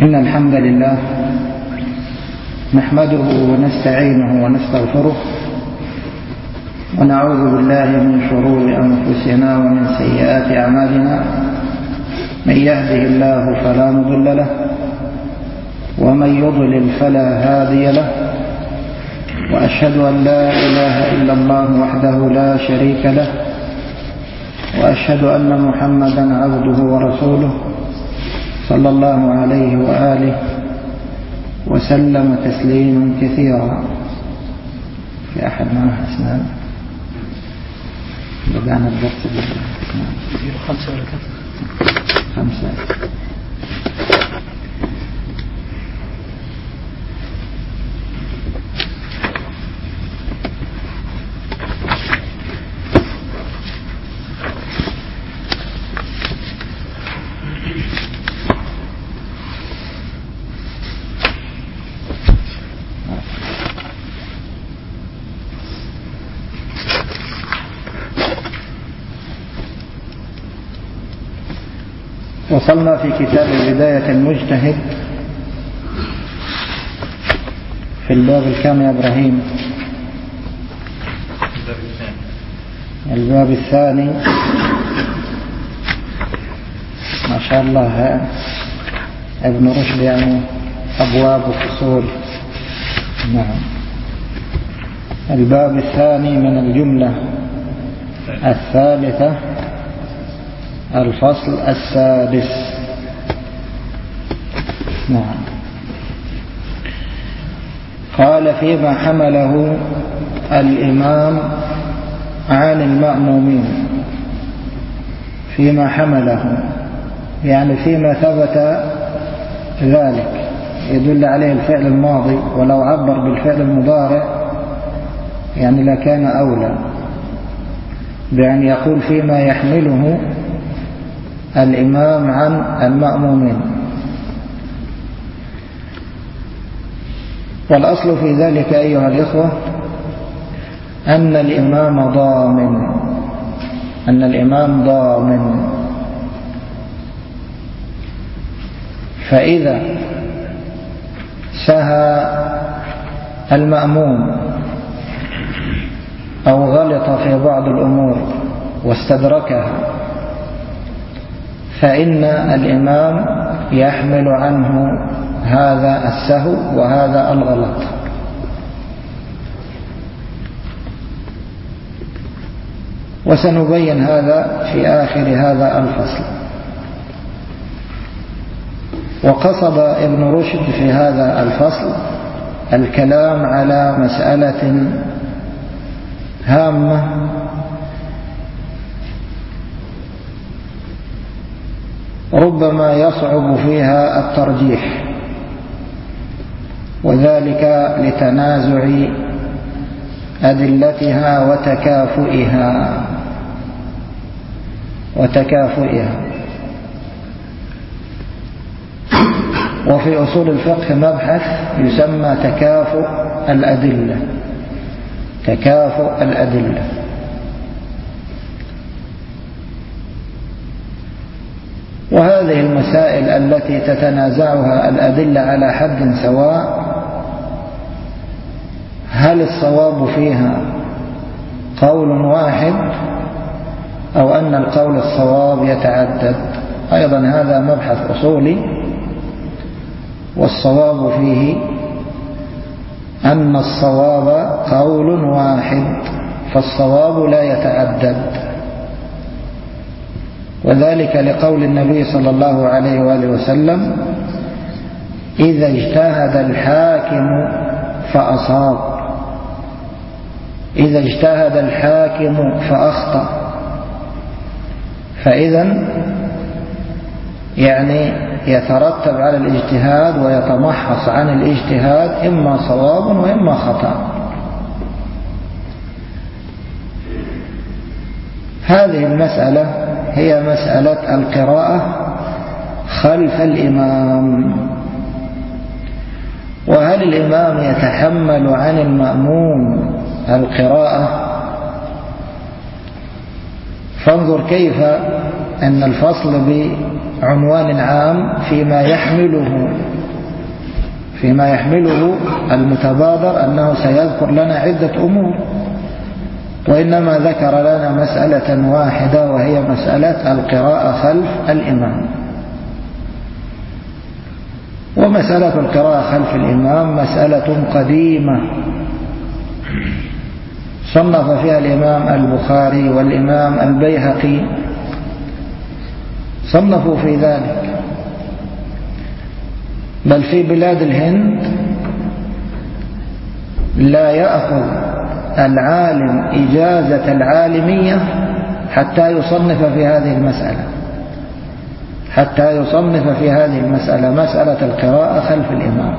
إن الحمد لله نحمده ونستعينه ونستغفره ونعوذ بالله من شرور أنفسنا ومن سيئات أعمالنا. من يهده الله فلا مضل له ومن يضلل فلا هادي له، وأشهد أن لا إله إلا الله وحده لا شريك له، وأشهد أن محمدا عبده ورسوله صلى الله عليه وآله وسلم تسليما كثيرا. في أحد معه أسنان بدأنا الدرس خمسة. وصلنا في كتاب بداية المجتهد في الباب الكام يا إبراهيم؟ الباب الثاني. ما شاء الله ابن رشد يعني أبواب وفصول. نعم. الباب الثاني من الجملة الثالثة، الفصل السادس. نعم. قال فيما حمله الإمام عن المأمومين. فيما حمله يعني فيما ثبت ذلك، يدل عليه الفعل الماضي، ولو عبر بالفعل المضارع يعني لكان أولى، بأن يقول فيما يحمله الإمام عن المأمومين. والأصل في ذلك أيها الإخوة أن الإمام ضامن. فإذا سهى المأموم أو غلط في بعض الأمور واستدركها، فإن الإمام يحمل عنه هذا السهو وهذا الغلط. وسنبين هذا في آخر هذا الفصل. وقصد ابن رشد في هذا الفصل الكلام على مسألة هامة ربما يصعب فيها الترجيح، وذلك لتنازع أدلتها وتكافؤها. وفي أصول الفقه مبحث يسمى تكافؤ الأدلة. وهذه المسائل التي تتنازعها الأدلة على حد سواء، هل الصواب فيها قول واحد أو أن القول الصواب يتعدد؟ أيضا هذا مبحث أصولي. والصواب فيه أن الصواب قول واحد، فالصواب لا يتعدد، وذلك لقول النبي صلى الله عليه وآله وسلم: إذا اجتهد الحاكم فأصاب، إذا اجتهد الحاكم فأخطأ. فإذا يعني يترتب على الاجتهاد ويتمحص عن الاجتهاد إما صواب وإما خطأ. هذه المسألة هي مسألة القراءة خلف الإمام. وهل الإمام يتحمل عن المأموم القراءة؟ فانظر كيف أن الفصل بعنوان عام فيما يحمله فيما يحمله المتبادر أنه سيذكر لنا عدة أمور، وإنما ذكر لنا مسألة واحدة وهي مسألة القراءة خلف الإمام. ومسألة القراءة خلف الإمام مسألة قديمة صنف فيها الإمام البخاري والإمام البيهقي، صنفوا في ذلك. بل في بلاد الهند لا يأخذ العالم إجازة العالمية حتى يصنف في هذه المسألة، حتى يصنف في هذه المسألة، مسألة القراءة خلف الإمام.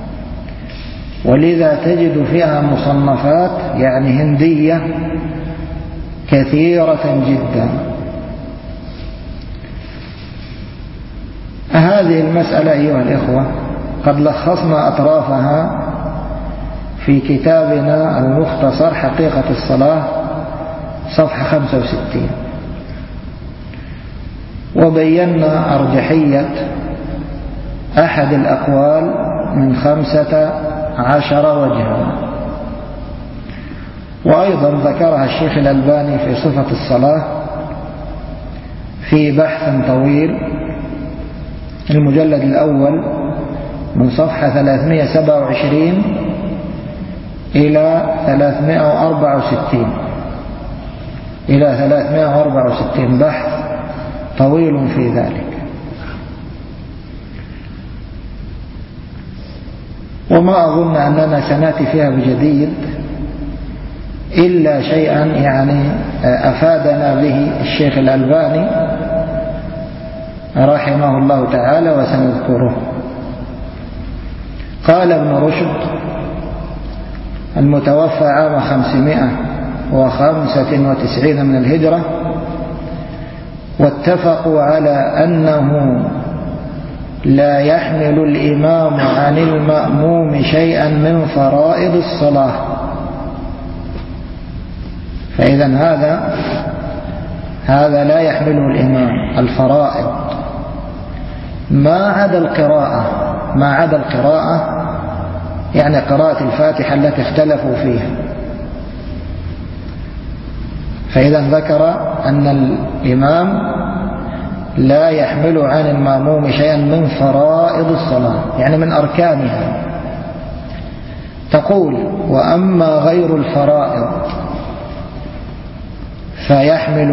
ولذا تجد فيها مصنفات يعني هندية كثيرة جدا. هذه المسألة أيها الإخوة قد لخصنا أطرافها في كتابنا المختصر حقيقة الصلاة صفحة 65، وبينا أرجحية أحد الأقوال من 15 وجها. وأيضا ذكرها الشيخ الألباني في صفة الصلاة في بحث طويل، المجلد الأول من صفحة 327 إلى 364 بحث طويل في ذلك. وما أظن أننا سنأتي فيها بجديد إلا شيئا يعني أفادنا به الشيخ الألباني رحمه الله تعالى وسنذكره. قال ابن رشد المتوفى عام 595 من الهجرة: واتفقوا على أنه لا يحمل الإمام عن المأموم شيئا من فرائض الصلاة. فإذا هذا لا يحمله الإمام الفرائض ما عدا القراءة يعني قراءة الفاتحة التي اختلفوا فيها. فإذا ذكر أن الإمام لا يحمل عن المأموم شيئا من فرائض الصلاة يعني من أركانها. تقول: وأما غير الفرائض فيحمل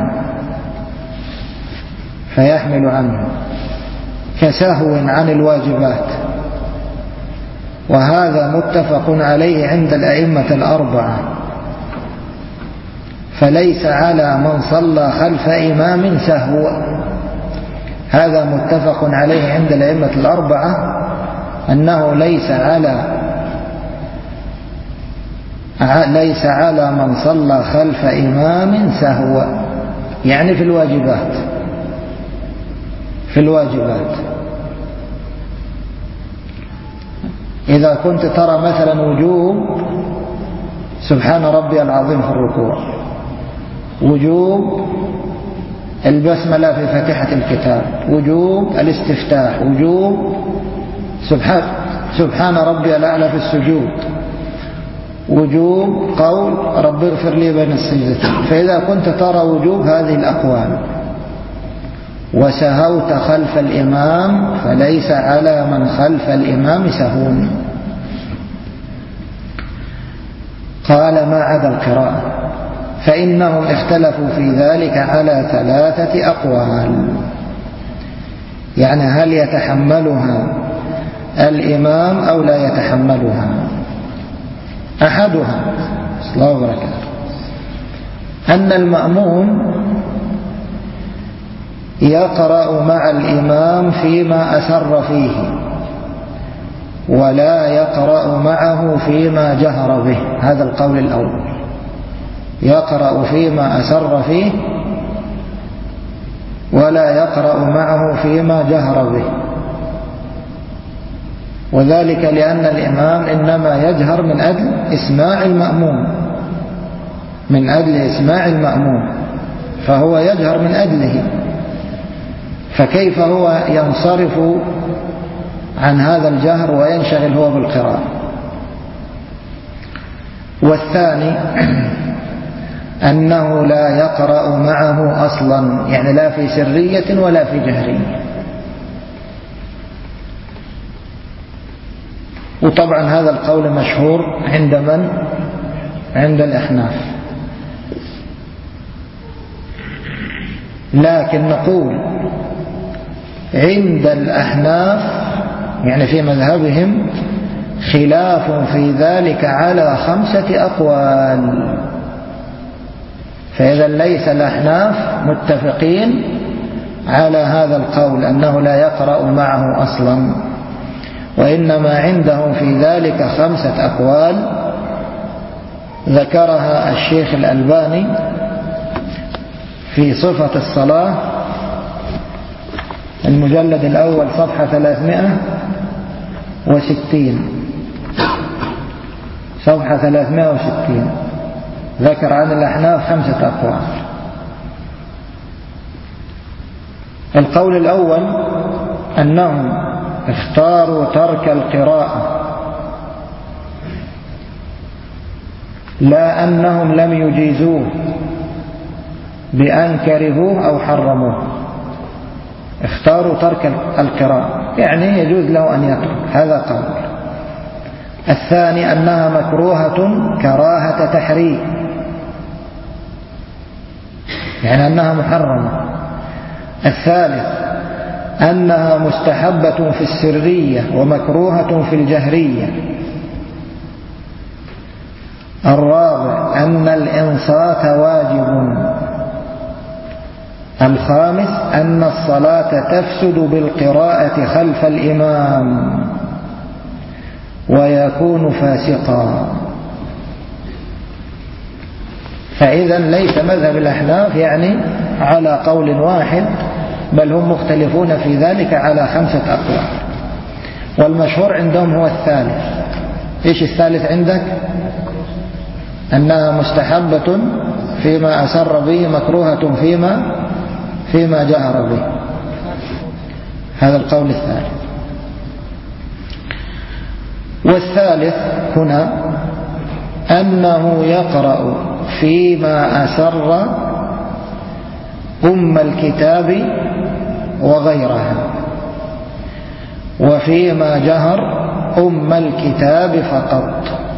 عنه كسهو عن الواجبات، وهذا متفق عليه عند الأئمة الأربعة، فليس على من صلى خلف إمام سهو. هذا متفق عليه عند الأئمة الأربعة أنه ليس على من صلى خلف إمام سهو يعني في الواجبات. إذا كنت ترى مثلا وجوب سبحان ربي العظيم في الركوع، وجوب البسملة في فاتحة الكتاب، وجوب الاستفتاح، وجوب سبحان ربي الأعلى في السجود، وجوب قول رب اغفر لي بين السجدتين. فإذا كنت ترى وجوب هذه الأقوال وسهوت خلف الإمام فليس على من خلف الإمام سهو. قال: ما عدا القراءة فإنهم اختلفوا في ذلك على 3 أقوال. يعني هل يتحملها الإمام أو لا يتحملها؟ أحدها الله وبركاته أن المأموم يقرأ مع الإمام فيما أسر فيه ولا يقرأ معه فيما جهر به. هذا القول الأول، يقرأ فيما أسر فيه ولا يقرأ معه فيما جهر به. وذلك لأن الإمام إنما يجهر من أجل إسماع المأموم، فهو يجهر من أجله، فكيف هو ينصرف عن هذا الجهر وينشغل هو بالقراءة. والثاني أنه لا يقرأ معه أصلا، يعني لا في سرية ولا في جهرية. وطبعا هذا القول مشهور عند من؟ عند الأحناف. لكن نقول عند الأحناف يعني في مذهبهم خلاف في ذلك على 5 أقوال. فإذا ليس الأحناف متفقين على هذا القول أنه لا يقرأ معه أصلا، وإنما عندهم في ذلك 5 أقوال ذكرها الشيخ الألباني في صفة الصلاة المجلد الأول صفحة 360 صفحة 360 ذكر عن الأحناف 5 أقوال. القول الأول أنهم اختاروا ترك القراءة، لا أنهم لم يجيزوه بأن كرهوه أو حرموه، اختاروا ترك القراءة يعني يجوز له أن يترك، هذا قول. الثاني أنها مكروهة كراهة تحريم، يعني أنها محرمة. الثالث أنها مستحبة في السرية ومكروهة في الجهرية. الرابع أن الإنصات واجب. الخامس أن الصلاة تفسد بالقراءة خلف الإمام ويكون فاسقا. فإذا ليس مذهب الأحناف يعني على قول واحد، بل هم مختلفون في ذلك على 5 أقوال. والمشهور عندهم هو الثالث. إيش الثالث عندك؟ أنها مستحبة فيما أسر به، مكروهة فيما جهر به. هذا القول الثالث. والثالث هنا أنه يقرأ فيما أسر أم الكتاب وغيرها، وفيما جهر أم الكتاب فقط.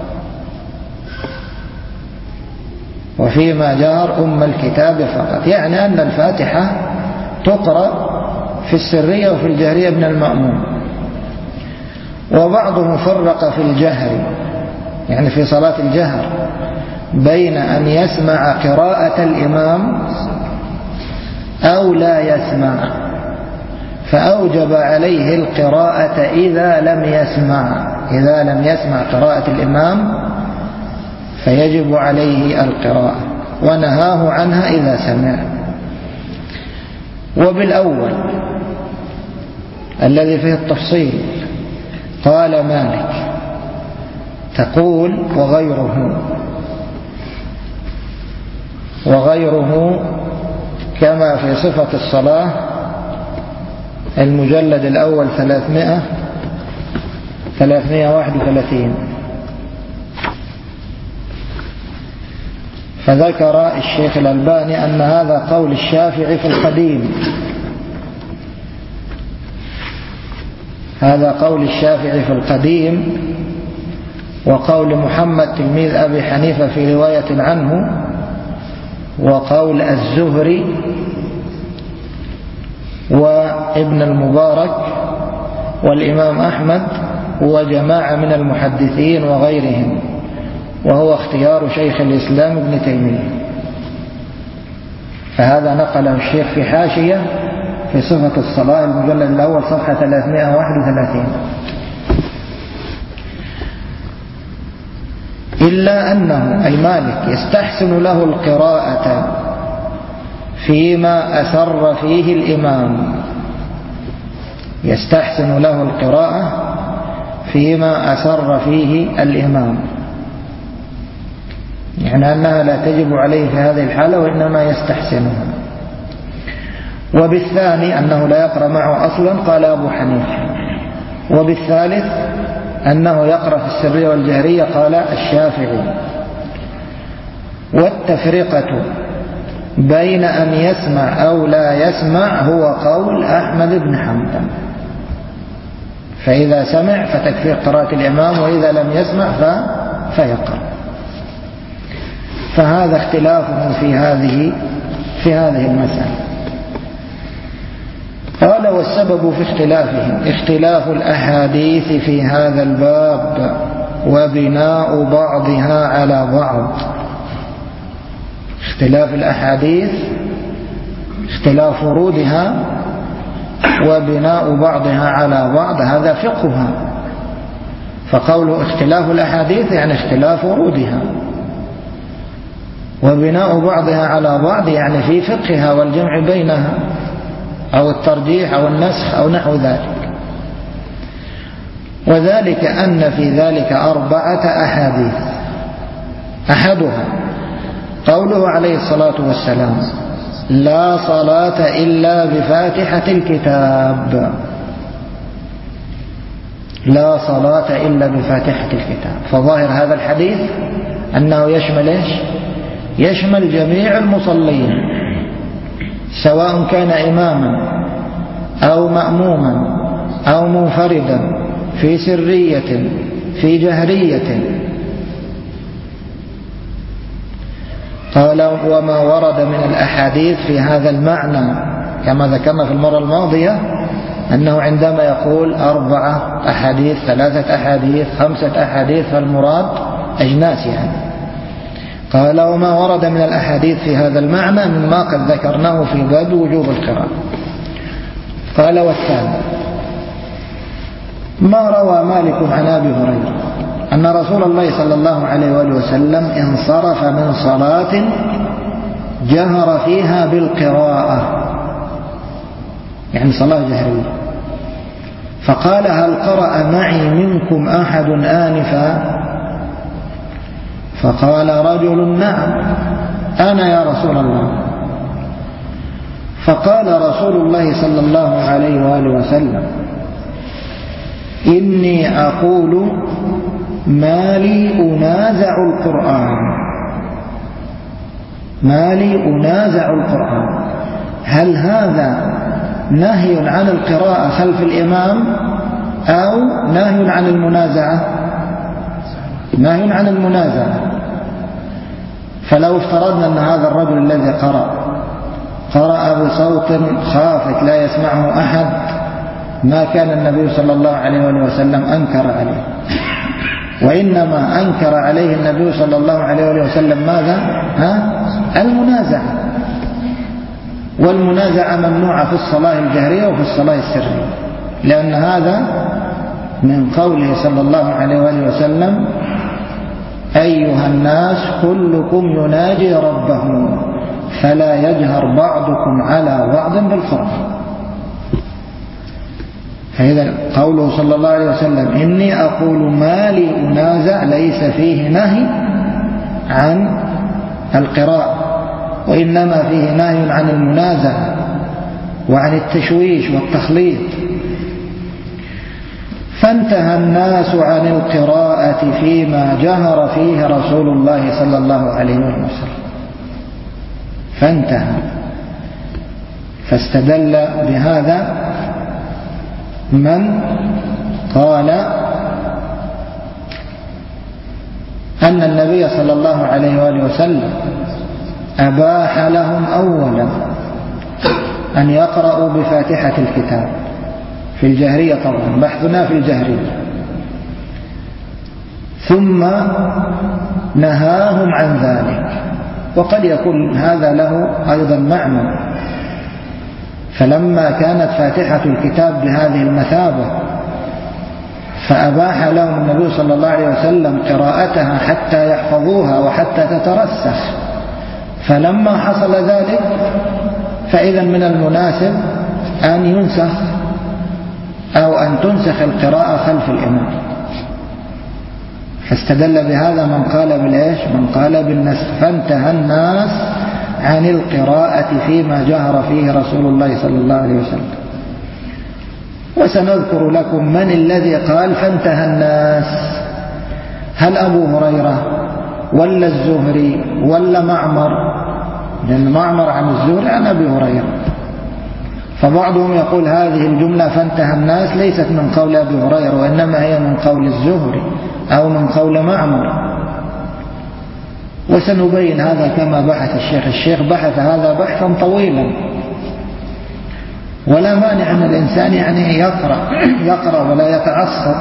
وفيما جهر أم الكتاب فقط، يعني أن الفاتحة تقرأ في السرية وفي الجهرية ابن المأموم. وبعضهم فرق في الجهر، يعني في صلاة الجهر، بين أن يسمع قراءة الإمام أو لا يسمع، فأوجب عليه القراءة إذا لم يسمع قراءة الإمام فيجب عليه القراءة، ونهاه عنها إذا سمع. وبالأول الذي فيه التفصيل قال مالك، تقول وغيره كما في صفة الصلاة المجلد الأول 331. فذكر الشيخ الألباني أن هذا قول الشافعي في القديم، هذا قول الشافعي في القديم، وقول محمد تلميذ أبي حنيفة في رواية عنه، وقول الزهري وابن المبارك والإمام أحمد وجماعة من المحدثين وغيرهم، وهو اختيار شيخ الإسلام ابن تيمية. فهذا نقله الشيخ في حاشية في صفة الصلاة المجلد الأول صفحة 331. إلا أنه أي مالك يستحسن له القراءة فيما أسر فيه الإمام، يستحسن له القراءة فيما أسر فيه الإمام، يعني أنها لا تجب عليه في هذه الحالة وإنما يستحسنها. وبالثاني أنه لا يقرأ معه أصلا قال أبو حنيفة، وبالثالث أنه يقرأ في السرية والجهرية قال الشافعي. والتفرقة بين أن يسمع أو لا يسمع هو قول أحمد بن حنبل، فإذا سمع فتكفيه قراءة الإمام، وإذا لم يسمع فيقرأ. فهذا اختلافهم في هذه المسألة. قال والسبب في اختلافهم اختلاف الأحاديث في هذا الباب وبناء بعضها على بعض. اختلاف الأحاديث اختلاف ورودها وبناء بعضها على بعض، هذا فقهها. فقوله اختلاف الأحاديث يعني اختلاف ورودها، وبناء بعضها على بعض يعني في فقهها والجمع بينها أو الترجيح أو النسخ أو نحو ذلك. وذلك أن في ذلك 4 أحاديث. أحدها قوله عليه الصلاة والسلام لا صلاة إلا بفاتحة الكتاب. لا صلاة إلا بفاتحة الكتاب. فظاهر هذا الحديث أنه يشمل إيش؟ يشمل جميع المصلين، سواء كان إماما أو مأموما أو منفردا، في سرية في جهرية. قال وما ورد من الأحاديث في هذا المعنى كما ذكرنا في المرة الماضية، أنه عندما يقول 4 أحاديث 3 أحاديث 5 أحاديث فالمراد أجناس يعني. قال وما ورد من الأحاديث في هذا المعنى مما قد ذكرناه في باب وجوب القراءة. قال والثاني ما روى مالك عن أبي هريرة أن رسول الله صلى الله عليه وآله وسلم انصرف من صلاة جهر فيها بالقراءة، يعني صلاة جهرية، فقال هل قرأ معي منكم أحد آنفا؟ فقال رجل نعم أنا يا رسول الله. فقال رسول الله صلى الله عليه وآله وسلم إني أقول ما لي أنازع القرآن. ما لي أنازع القرآن. هل هذا نهي عن القراءة خلف الإمام أو نهي عن المنازعة؟ نهي عن المنازعة. فلو افترضنا أن هذا الرجل الذي قرأ بصوت خافت لا يسمعه أحد، ما كان النبي صلى الله عليه وسلم أنكر عليه، وإنما أنكر عليه النبي صلى الله عليه وسلم ماذا؟ المنازعة. والمنازعة ممنوعة في الصلاة الجهرية وفي الصلاة السرية، لأن هذا من قوله صلى الله عليه وسلم أيها الناس كلكم يناجي ربه فلا يجهر بعضكم على بعض بالقرآن. فإذا قوله صلى الله عليه وسلم إني أقول ما لي أنازع ليس فيه نهي عن القراءة، وإنما فيه نهي عن المنازعة وعن التشويش والتخليط. فانتهى الناس عن القراءة فيما جهر فيه رسول الله صلى الله عليه وسلم. فانتهى. فاستدل بهذا من قال أن النبي صلى الله عليه وآله وسلم أباح لهم أولا أن يقرأوا بفاتحة الكتاب في الجهرية، طبعا بحثنا في الجهرية، ثم نهاهم عن ذلك. وقد يكون هذا له أيضا معنى، فلما كانت فاتحة الكتاب بهذه المثابة فأباح لهم النبي صلى الله عليه وسلم قراءتها حتى يحفظوها وحتى تترسخ، فلما حصل ذلك فإذا من المناسب أن ينسخ أو أن تنسخ القراءة خلف الإمام. فاستدل بهذا من قال بالإيش؟ من قال بالنسخ. فانتهى الناس عن القراءة فيما جهر فيه رسول الله صلى الله عليه وسلم. وسنذكر لكم من الذي قال فانتهى الناس، هل أبو هريرة ولا الزهري ولا معمر؟ لأن معمر عن الزهري عن أبي هريرة. فبعضهم يقول هذه الجملة فانتهى الناس ليست من قول أبي هريرة، وإنما هي من قول الزهري أو من قول معمر. وسنبين هذا كما بحث الشيخ بحث هذا بحثا طويلا. ولا مانع أن الإنسان يعني يقرأ ولا يتعصب.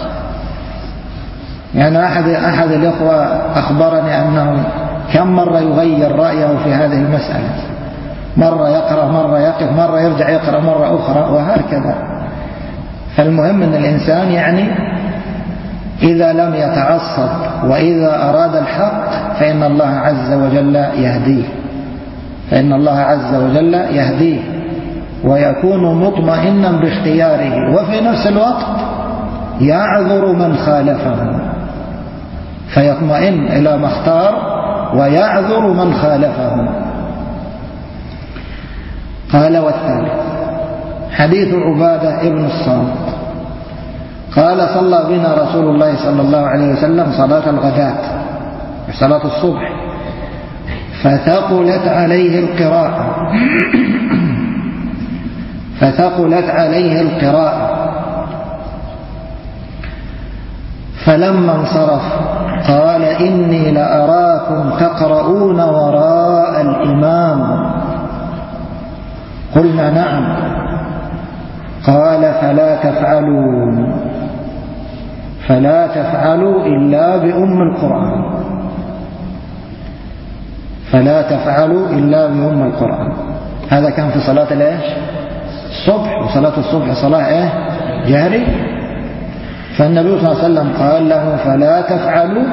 يعني أحد الإخوة أخبرني أنه كم مرة يغير رأيه في هذه المسألة، مرة يقرأ مرة يقف مرة يرجع يقرأ مرة أخرى وهكذا. فالمهم أن الإنسان يعني إذا لم يتعصب وإذا أراد الحق فإن الله عز وجل يهديه ويكون مطمئنا باختياره، وفي نفس الوقت يعذر من خالفه، فيطمئن إلى ما اختار ويعذر من خالفه. قال والثالث حديث عبادة ابن الصامت قال صلى بنا رسول الله صلى الله عليه وسلم صلاة الغداة، صلاة الصبح، فثقلت عليه القراءة فلما انصرف قال إني لأراكم تقرؤون وراء الإمام. قلنا نعم. قال فلا تفعلوا إلا بأم القرآن. هذا كان في صلاة الصبح، وصلاة الصبح صلاة جهري. فالنبي صلى الله عليه وسلم قال له فلا تفعلوا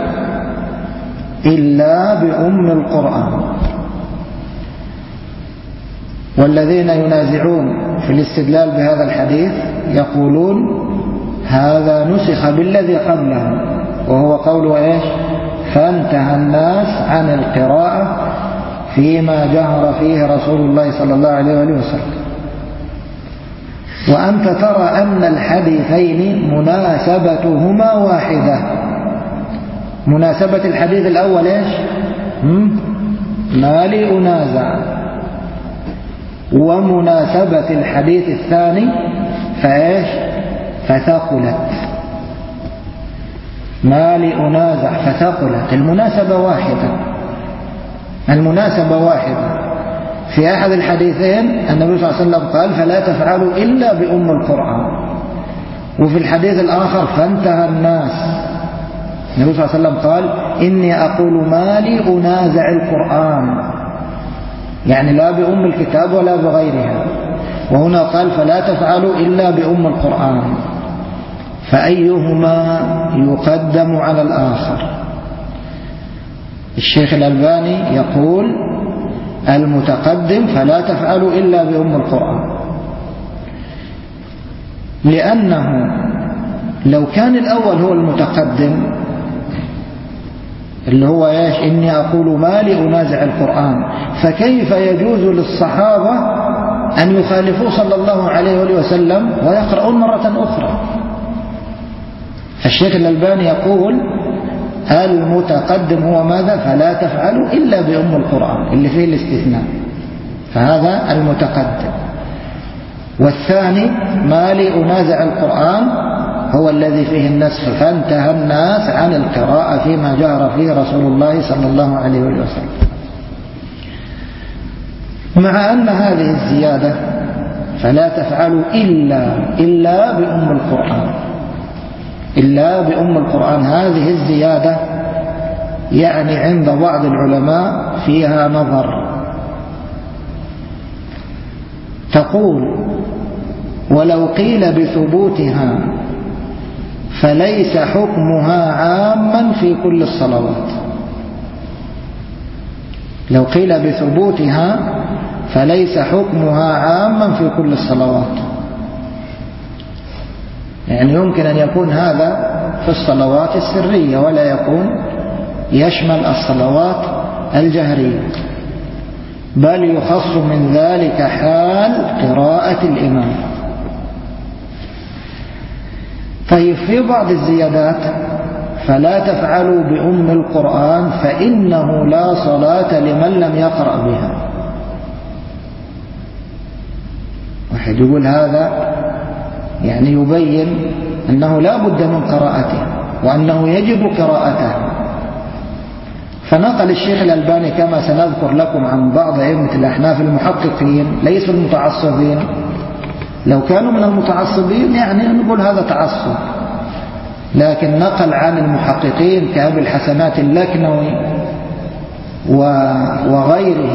إلا بأم القرآن. والذين ينازعون في الاستدلال بهذا الحديث يقولون هذا نسخ بالذي قبله، وهو قوله فانتهى الناس عن القراءة فيما جهر فيه رسول الله صلى الله عليه وسلم. وأنت ترى أن الحديثين مناسبتهما واحدة. مناسبة الحديث الأول ما لي أنازع، ومناسبة الحديث الثاني فثقلت. ما لي أنازع فثقلت، المناسبة واحدة. في أحد الحديثين النبي صلى الله عليه وسلم قال فلا تفعلوا إلا بأم القرآن، وفي الحديث الآخر فانتهى الناس النبي صلى الله عليه وسلم قال إني أقول ما لي أنازع القرآن، يعني لا بأم الكتاب ولا بغيرها. وهنا قال فلا تفعلوا إلا بأم القرآن، فأيهما يقدم على الآخر؟ الشيخ الألباني يقول المتقدم فلا تفعلوا إلا بأم القرآن، لأنه لو كان الأول هو المتقدم اللي هو إني أقول ما لي أنازع القرآن، فكيف يجوز للصحابة أن يخالفوا صلى الله عليه وسلم ويقرؤون مرة أخرى؟ الشيخ الألباني يقول المتقدم هو ماذا؟ فلا تفعلوا إلا بأم القرآن اللي فيه الاستثناء، فهذا المتقدم. والثاني ما لي أنازع القرآن هو الذي فيه النسخ، فانتهى الناس عن القراءة فيما جهر فيه رسول الله صلى الله عليه وسلم. مع أن هذه الزيادة فلا تفعلوا إلا بأم القرآن، إلا بأم القرآن، هذه الزيادة يعني عند بعض العلماء فيها نظر. تقول ولو قيل بثبوتها فليس حكمها عاما في كل الصلوات. لو قيل بثبوتها فليس حكمها عاما في كل الصلوات، يعني يمكن أن يكون هذا في الصلوات السرية ولا يكون يشمل الصلوات الجهرية، بل يخص من ذلك حال قراءة الإمام. طيب في بعض الزيادات: فلا تفعلوا بأم القرآن فإنه لا صلاة لمن لم يقرأ بها. واحد يقول هذا يعني يبين أنه لا بد من قراءته وأنه يجب قراءته. فنقل الشيخ الألباني كما سنذكر لكم عن بعض أئمة الأحناف المحققين ليسوا المتعصبين. لو كانوا من المتعصبين يعني نقول هذا تعصب، لكن نقل عن المحققين كأبي الحسنات اللكنوي وغيره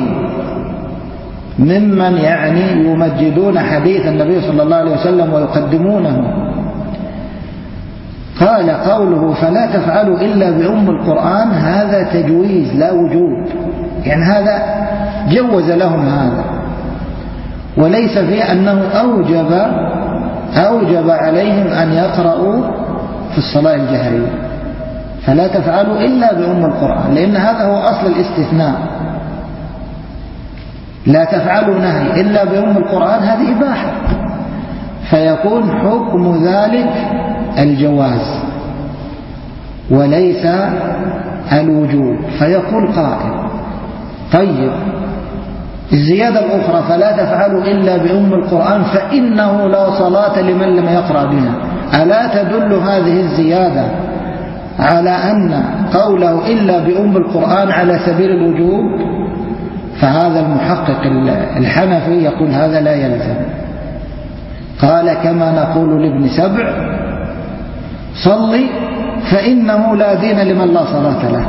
ممن يعني يمجدون حديث النبي صلى الله عليه وسلم ويقدمونه. قال: قوله فلا تفعلوا إلا بأم القرآن هذا تجويز لا وجوب، يعني هذا جوز لهم هذا، وليس فيه أنه أوجب عليهم أن يقرأوا في الصلاة الجهرية. فلا تفعلوا إلا بأم القرآن، لأن هذا هو أصل الاستثناء. لا تفعلوا نهي إلا بأم القرآن، هذه إباحة، فيكون حكم ذلك الجواز وليس الوجوب. فيقول قائل: طيب الزيادة الأخرى فلا تفعلوا إلا بأم القرآن فإنه لا صلاة لمن لم يقرأ بها، ألا تدل هذه الزيادة على أن قوله إلا بأم القرآن على سبيل الوجوب؟ فهذا المحقق الحنفي يقول هذا لا يلزم. قال: كما نقول لابن سبع: صلي فإنه لا دين لمن لا صلاة له.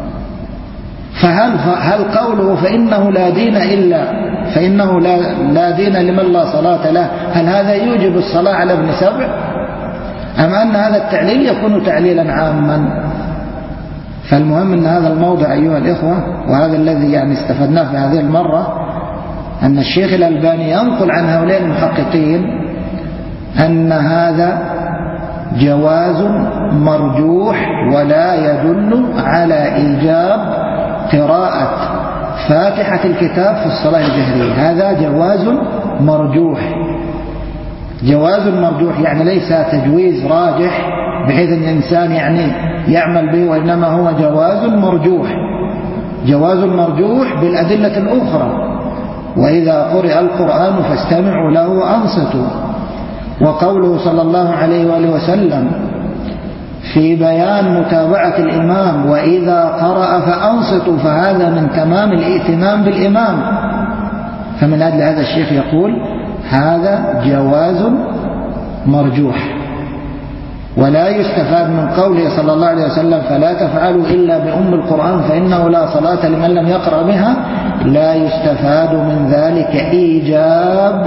فهل قوله فإنه لا دين فإنه لا دين لمن لا صلاة له، هل هذا يوجب الصلاة على ابن سبع، أم أن هذا التعليل يكون تعليلا عاما؟ فالمهم أن هذا الموضع أيها الإخوة، وهذا الذي يعني استفدناه في هذه المرة، أن الشيخ الألباني ينقل عن هؤلاء المحققين أن هذا جواز مرجوح ولا يدل على إيجاب قراءة فاتحة الكتاب في الصلاة الجهرية. هذا جواز مرجوح، جواز مرجوح يعني ليس تجويز راجح بحيث أن الإنسان يعني يعمل به، وإنما هو جواز مرجوح، جواز مرجوح بالأدلة الأخرى: وإذا قرئ القرآن فاستمعوا له وأنصتوا. وقوله صلى الله عليه وآله وسلم في بيان متابعة الإمام: وإذا قرأ فأنصتوا، فهذا من تمام الائتمام بالإمام. فمن أجل هذا الشيخ يقول هذا جواز مرجوح، ولا يستفاد من قوله صلى الله عليه وسلم فلا تفعلوا إلا بأم القرآن فإنه لا صلاة لمن لم يقرأ بها، لا يستفاد من ذلك إيجاب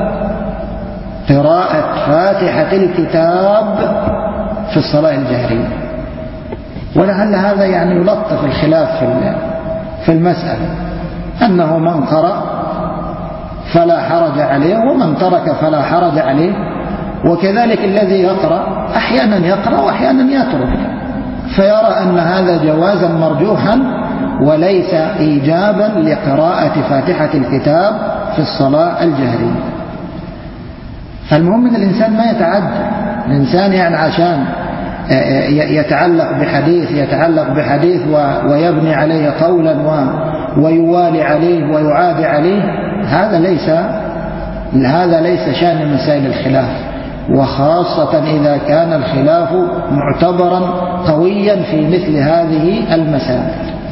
قراءة فاتحة الكتاب في الصلاة الجهرية. ولعل هذا يعني يلطف الخلاف في المسألة، أنه من قرأ فلا حرج عليه ومن ترك فلا حرج عليه، وكذلك الذي يقرأ أحيانا يقرأ وأحيانا يترك، فيرى أن هذا جوازا مرجوحا وليس إيجابا لقراءة فاتحة الكتاب في الصلاة الجهرية. فالمهم أن الإنسان ما يتعدى، الإنسان يعني عشان يتعلق بحديث ويبني عليه قولا ويوالي عليه ويعادي عليه، هذا ليس شأن مسائل الخلاف، وخاصة إذا كان الخلاف معتبرا قويا في مثل هذه المسائل.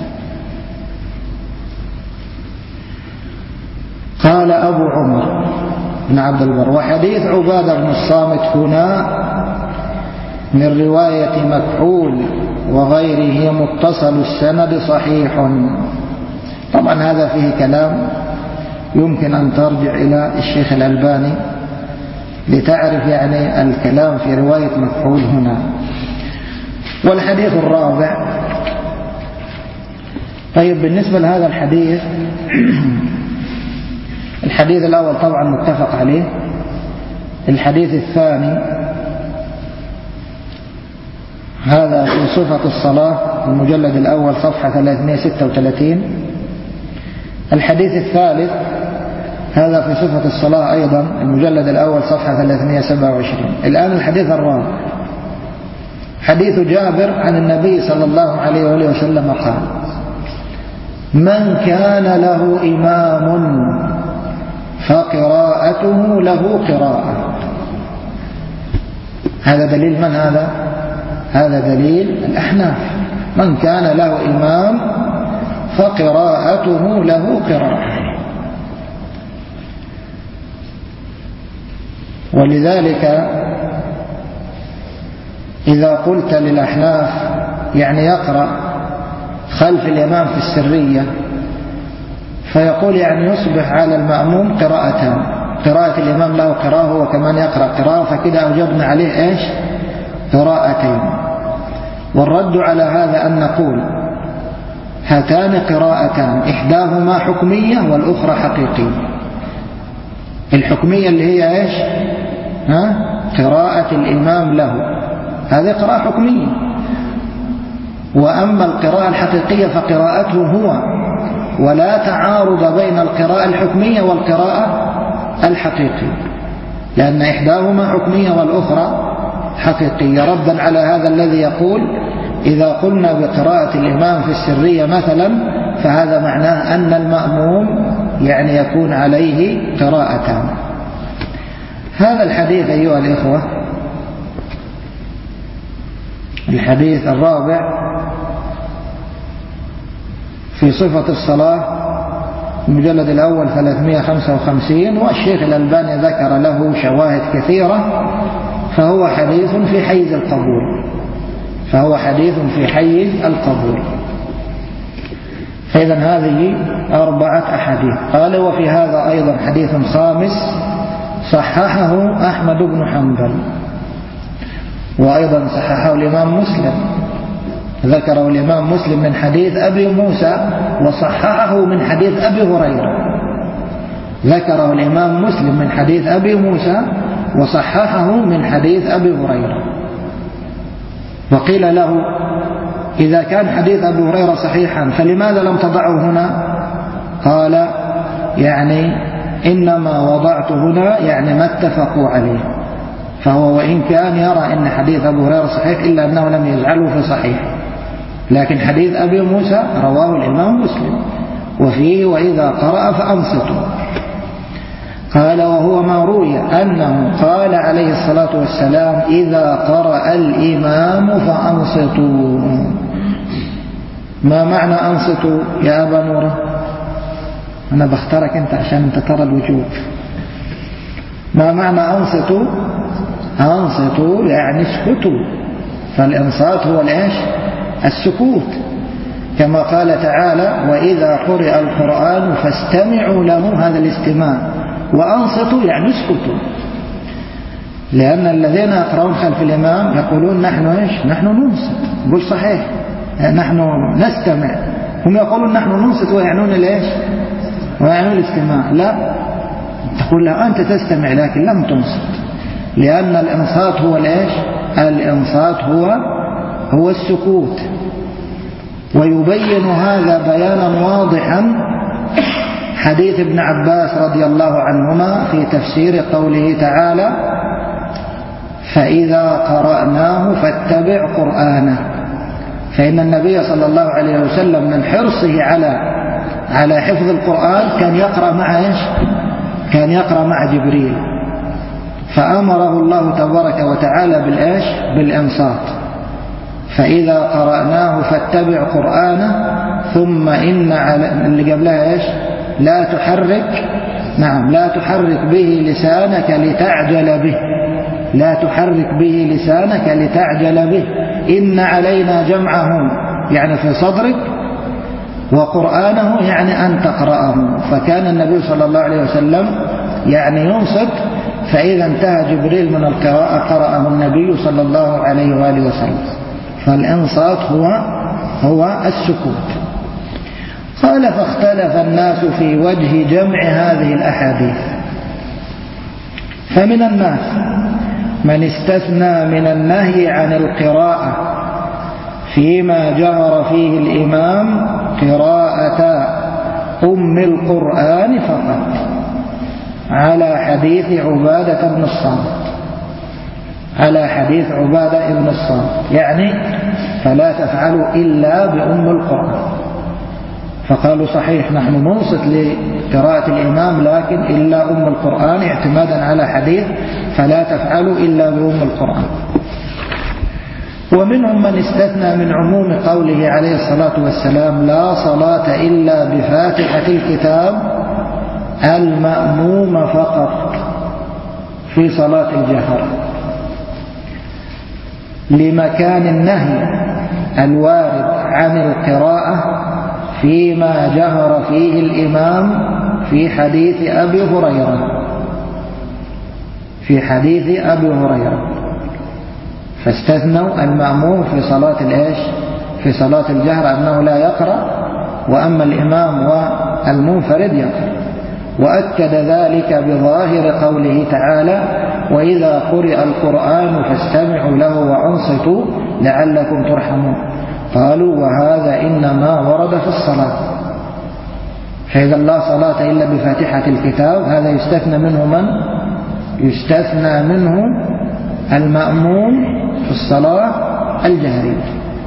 قال أبو عمر بن عبد البر: وحديث عبادة بن الصامت هنا من رواية مكحول وغيره متصل السند صحيح. طبعا هذا فيه كلام، يمكن أن ترجع إلى الشيخ الألباني لتعرف يعني الكلام في رواية مكحول هنا. والحديث الرابع: طيب بالنسبة لهذا الحديث، الحديث الأول طبعا متفق عليه. الحديث الثاني هذا في صفة الصلاة، المجلد الأول صفحة 336. الحديث الثالث هذا في صفة الصلاة أيضا، المجلد الأول صفحة 327. الآن الحديث الرابع: حديث جابر عن النبي صلى الله عليه وآله وسلم قال: من كان له إمام فقراءته له قراءة. هذا دليل من هذا؟ هذا دليل الأحناف. من كان له إمام فقراءته له قراءة. ولذلك إذا قلت للأحناف يعني يقرأ خلف الإمام في السرية، فيقول يعني يصبح على المأموم قراءتان، قراءة الإمام له قراءة وكمان يقرأ قراءة، فكده أوجبنا عليه إيش؟ قراءتين. والرد على هذا أن نقول هاتان قراءتان، إحداهما حكمية والأخرى حقيقية. الحكمية اللي هي إيش؟ قراءة الإمام له، هذه قراءة حكمية. وأما القراءة الحقيقية فقراءته هو، ولا تعارض بين القراءة الحكمية والقراءة الحقيقية، لأن إحداهما حكمية والأخرى حقيقية. ردا على هذا الذي يقول إذا قلنا بقراءة الإمام في السرية مثلا فهذا معناه أن المأموم يعني يكون عليه قراءتان. هذا الحديث أيها الإخوة، الحديث الرابع في صفة الصلاة، المجلد الأول 355، والشيخ الألباني ذكر له شواهد كثيرة، فهو حديث في حيز القبول، فهو حديث في حيز القبول. فإذا هذه 4 أحاديث. قال: وفي هذا أيضا حديث خامس صححه أحمد بن حنبل، وأيضا صححه الإمام مسلم، ذكره الإمام مسلم من حديث أبي موسى، وصححه من حديث أبي هريرة. ذكره الإمام مسلم من حديث أبي موسى وصححه من حديث أبي هريرة. وقيل له: إذا كان حديث أبي هريرة صحيحا فلماذا لم تضعه هنا؟ قال: يعني إنما وضعت هنا يعني ما اتفقوا عليه. فهو وإن كان يرى أن حديث أبي هريرة صحيح إلا أنه لم يجعله في صحيح، لكن حديث أبي موسى رواه الإمام مسلم وفيه: وإذا قرأ فأنصتوا. قال: وهو ما روي أنه قال عليه الصلاة والسلام: إذا قرأ الإمام فأنصتوا. ما معنى أنصتوا يا أبا نورة؟ أنا بختارك أنت عشان أنت ترى الوجوه. ما معنى أنصتوا؟ أنصتوا يعني اسكتوا، فالإنصات هو الإيش؟ السكوت، كما قال تعالى: وإذا قرئ القرآن فاستمعوا له، هذا الاستماع، وأنصتوا يعني اسكتوا. لأن الذين يقرؤون خلف الإمام يقولون نحن إيش؟ نحن ننصت. قل صحيح، نحن نستمع. هم يقولون نحن ننصت ويعنون الإيش؟ ويعنون الاستماع. لا، تقول لا، أنت تستمع لكن لم تنصت، لأن الإنصات هو الإيش؟ الإنصات هو السكوت. ويبين هذا بيانا واضحا حديث ابن عباس رضي الله عنهما في تفسير قوله تعالى: فإذا قرأناه فاتبع قرآنه. فإن النبي صلى الله عليه وسلم من حرصه على حفظ القرآن كان يقرأ مع إيش؟ كان يقرأ مع جبريل، فأمره الله تبارك وتعالى بالإيش؟ بالإنصات. فإذا قرأناه فاتبع قرآنه، ثم إن على اللي قبلها إيش؟ لا تحرك، نعم، لا تحرك به لسانك لتعجل به، لا تحرك به لسانك لتعجل به، إن علينا جمعه يعني في صدرك، وقرآنه يعني أن تقرأه. فكان النبي صلى الله عليه وسلم يعني ينصت، فإذا انتهى جبريل من القراءة قرأه النبي صلى الله عليه وآله وسلم. فالإنصات هو السكوت. قال: فاختلف الناس في وجه جمع هذه الأحاديث، فمن الناس من استثنى من النهي عن القراءة فيما جهر فيه الإمام قراءة أم القرآن فقط، على حديث عبادة بن الصامت. على حديث عبادة بن الصامت، يعني فلا تفعلوا إلا بأم القرآن. فقالوا صحيح نحن ننصت لقراءة الإمام لكن إلا أم القرآن، اعتمادا على حديث فلا تفعلوا إلا بأم القرآن. ومنهم من استثنى من عموم قوله عليه الصلاة والسلام لا صلاة إلا بفاتحة الكتاب المأموم فقط في صلاة الجهر، لمكان النهي الوارد عن القراءة فيما جهر فيه الإمام في حديث أبي هريرة، فاستثنوا المأموم في صلاة في صلاة الجهر أنه لا يقرأ، وأما الإمام والمنفرد يقرأ. وأكد ذلك بظاهر قوله تعالى وإذا قرئ القرآن فاستمعوا له وأنصتوا لعلكم ترحمون. قالوا وهذا إنما ورد في الصلاة، فإذا لا صلاة إلا بفاتحة الكتاب هذا يستثنى منه المأموم في الصلاة الجهرية.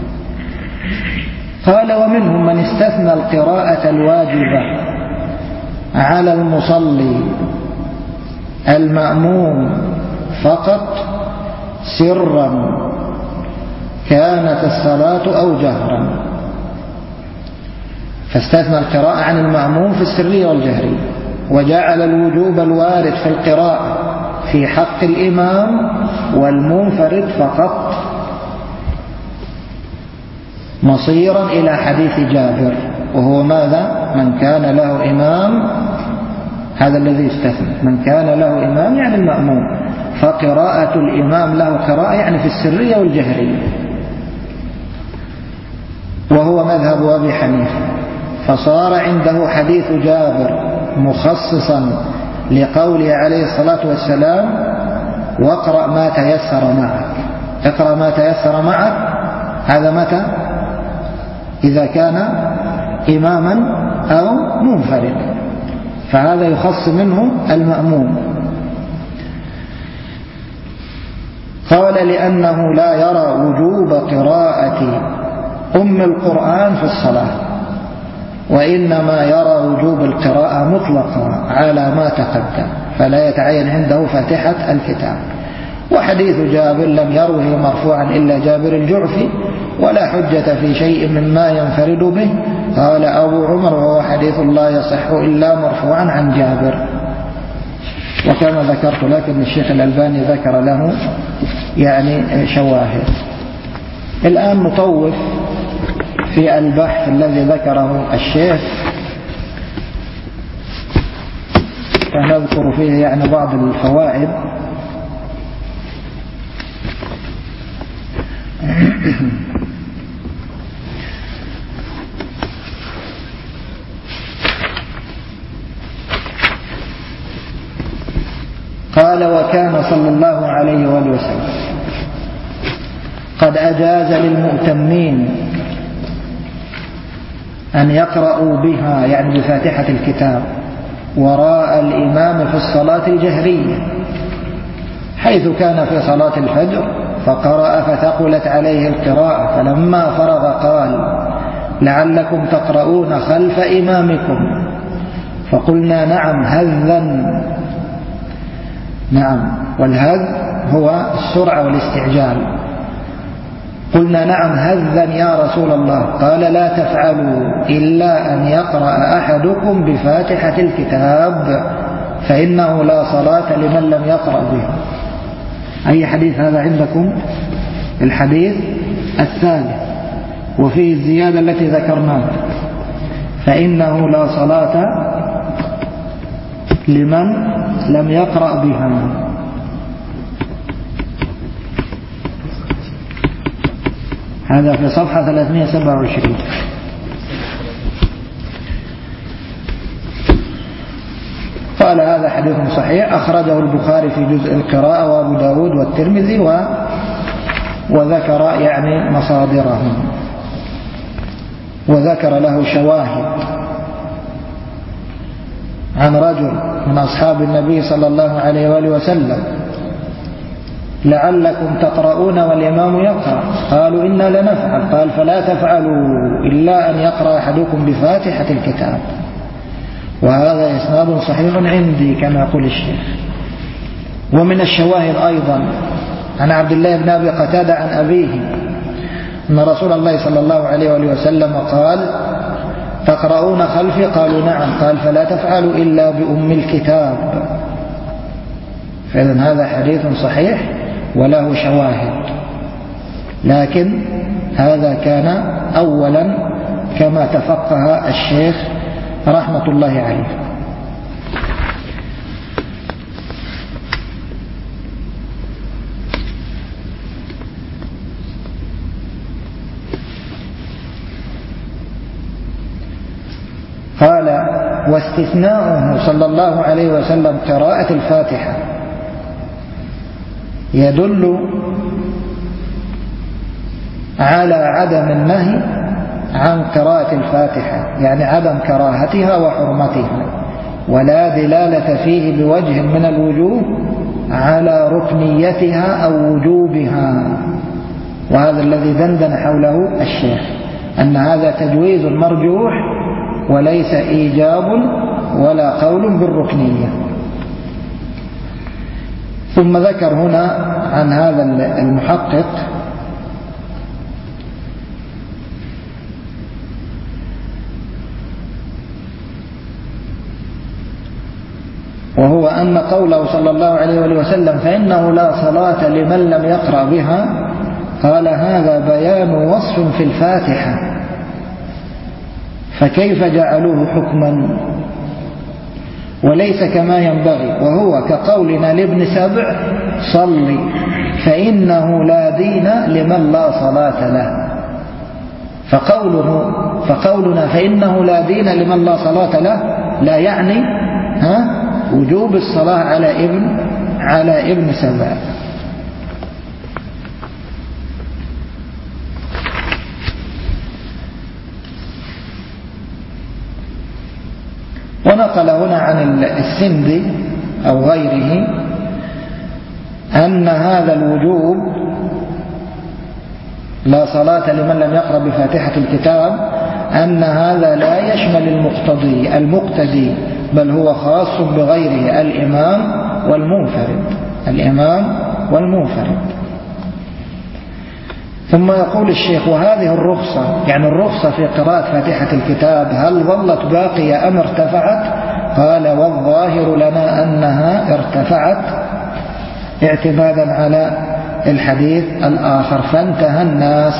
قال ومنهم من استثنى القراءة الواجبة على المصلي المأموم فقط سرا كانت الصلاة أو جهرا، فاستثنى القراءة عن المأموم في السرية والجهرية، وجعل الوجوب الوارد في القراءة في حق الإمام والمنفرد فقط مصيرا إلى حديث جابر، وهو ماذا؟ من كان له إمام، هذا الذي يستثنى، من كان له إمام يعني المأموم، فقراءة الإمام له قراءة يعني في السرية والجهرية، وهو مذهب أبي حنيفة. فصار عنده حديث جابر مخصصا لقوله عليه الصلاة والسلام واقرأ ما تيسر معك، اقرأ ما تيسر معك. هذا متى؟ إذا كان إماما أو منفرد، فهذا يخص منه المأموم. قال لأنه لا يرى وجوب قراءة أم القرآن في الصلاة، وإنما يرى وجوب القراءة مطلقا على ما تقدم، فلا يتعين عنده فاتحة الكتاب. وحديث جابر لم يروه مرفوعا إلا جابر الجعفي، ولا حجة في شيء مما ينفرد به. قال أبو عمر وهو حديث لا يصح إلا مرفوعا عن جابر. وكما ذكرت لكن الشيخ الألباني ذكر له يعني شواهد. الآن نطوف في البحث الذي ذكره الشيخ، فنذكر فيه يعني بعض الفوائد. قال وكان صلى الله عليه وآله وسلم قد أجاز للمؤتمين أن يقرأوا بها يعني بفاتحة الكتاب وراء الإمام في الصلاة الجهرية، حيث كان في صلاة الفجر فقرأ فثقلت عليه القراءة، فلما فرغ قال لعلكم تقرؤون خلف إمامكم، فقلنا نعم هذا، نعم، والهذ هو السرعة والاستعجال. قلنا نعم هذا يا رسول الله، قال لا تفعلوا إلا أن يقرأ أحدكم بفاتحة الكتاب فإنه لا صلاة لمن لم يقرأ بها. أي حديث هذا عندكم؟ الحديث الثالث، وفيه الزيادة التي ذكرناها فإنه لا صلاة لمن لم يقرأ بها. هذا في صفحة 327. قال هذا حديث صحيح أخرجه البخاري في جزء القراءة وأبو داود والترمذي وذكر يعني مصادرهم، وذكر له شواهد عن رجل من أصحاب النبي صلى الله عليه وآله وسلم لعلكم تقرؤون والإمام يقرأ. قالوا إنا لنفعل. قال فلا تفعلوا إلا أن يقرأ أحدكم بفاتحة الكتاب. وهذا إسناد صحيح عندي كما يقول الشيخ. ومن الشواهد أيضا عن عبد الله بن أبي قتادة عن أبيه أن رسول الله صلى الله عليه وآله وسلم قال تقرؤون خلفي؟ قالوا نعم. قال فلا تفعلوا إلا بأم الكتاب. فإذن هذا حديث صحيح وله شواهد، لكن هذا كان أولا كما تفقه الشيخ رحمة الله عليه. قال واستثناؤه صلى الله عليه وسلم قراءة الفاتحة يدل على عدم النهي عن قراءة الفاتحة، يعني عدم كراهتها وحرمتها، ولا دلالة فيه بوجه من الوجوه على ركنيتها أو وجوبها. وهذا الذي دندن حوله الشيخ، أن هذا تجويز مرجوح وليس إيجاب ولا قول بالركنية. ثم ذكر هنا عن هذا المحقق وهو أن قوله صلى الله عليه وسلم فإنه لا صلاة لمن لم يقرأ بها، قال هذا بيان وصف في الفاتحة، فكيف جعلوه حكما وليس كما ينبغي، وهو كقولنا لابن سبع صلي فإنه لا دين لمن لا صلاة له. فقولنا فإنه لا دين لمن لا صلاة له لا يعني وجوب الصلاة على ابن سبع. ونقل هنا عن السندي أو غيره أن هذا الوجوب لا صلاة لمن لم يقرأ بفاتحة الكتاب أن هذا لا يشمل المقتدي بل هو خاص بغيره الإمام والمنفرد. ثم يقول الشيخ وهذه الرخصة، يعني الرخصة في قراءة فاتحة الكتاب هل ظلت باقية أم ارتفعت؟ قال والظاهر لنا أنها ارتفعت اعتمادا على الحديث الآخر فانتهى الناس.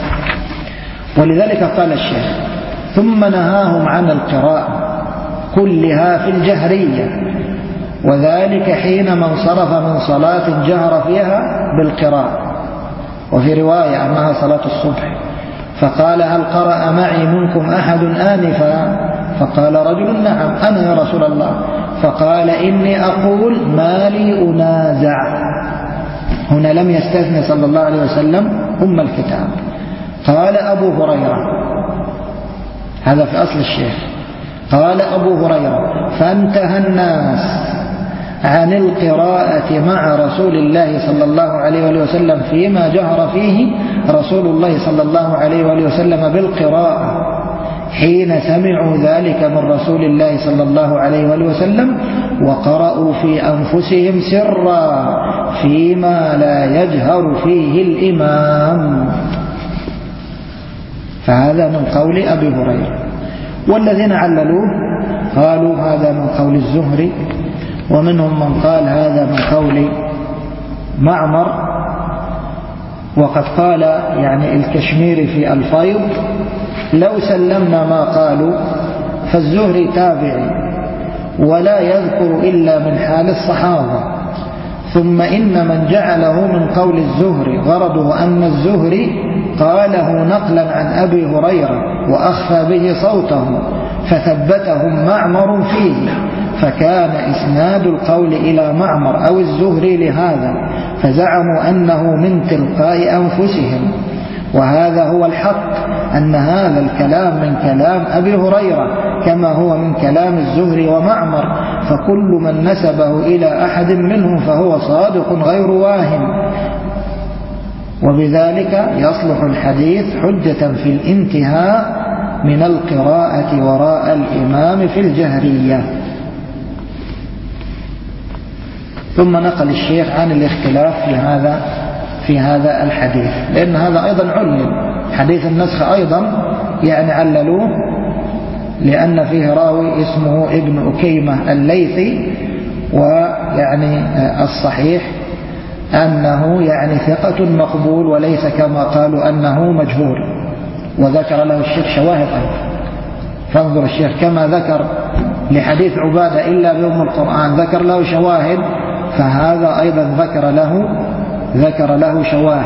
ولذلك قال الشيخ ثم نهاهم عن القراءة كلها في الجهرية، وذلك حينما انصرف من صلاة جهر فيها بالقراءة. وفي رواية أنها صلاة الصبح، فقال هل قرأ معي منكم أحد آنفا؟ فقال رجل نعم أنا يا رسول الله. فقال إني أقول ما لي أنازع. هنا لم يستثني صلى الله عليه وسلم أم الكتاب. قال أبو هريرة، هذا في أصل الشيخ، قال أبو هريرة فانتهى الناس عن القراءة مع رسول الله صلى الله عليه وسلم فيما جهر فيه رسول الله صلى الله عليه وسلم بالقراءة حين سمعوا ذلك من رسول الله صلى الله عليه وسلم وقرأوا في أنفسهم سرا فيما لا يجهر فيه الإمام. فهذا من قول أبي هريرة. والذين عللوه قالوا هذا من قول الزهري، ومنهم من قال هذا من قول معمر. وقد قال يعني الكشميري في الفيض لو سلمنا ما قالوا فالزهري تابعي ولا يذكر إلا من حال الصحابة، ثم إن من جعله من قول الزهري غرضه أن الزهري قاله نقلا عن أبي هريرة وأخفى به صوته فثبتهم معمر فيه، فكان إسناد القول إلى معمر أو الزهري لهذا، فزعموا أنه من تلقاء أنفسهم. وهذا هو الحق، أن هذا الكلام من كلام أبي هريرة كما هو من كلام الزهري ومعمر، فكل من نسبه إلى أحد منهم فهو صادق غير واهم، وبذلك يصلح الحديث حجة في الانتهاء من القراءة وراء الإمام في الجهرية. ثم نقل الشيخ عن الاختلاف في هذا الحديث، لأن هذا أيضا علل حديث النسخ أيضا يعني عللوه، لأن فيه راوي اسمه ابن أكيمة الليثي، ويعني الصحيح أنه يعني ثقة مقبول وليس كما قالوا أنه مجهول، وذكر له الشيخ شواهد أيضا. فانظر الشيخ كما ذكر لحديث عبادة إلا بأم القرآن ذكر له شواهد، فهذا أيضا ذكر له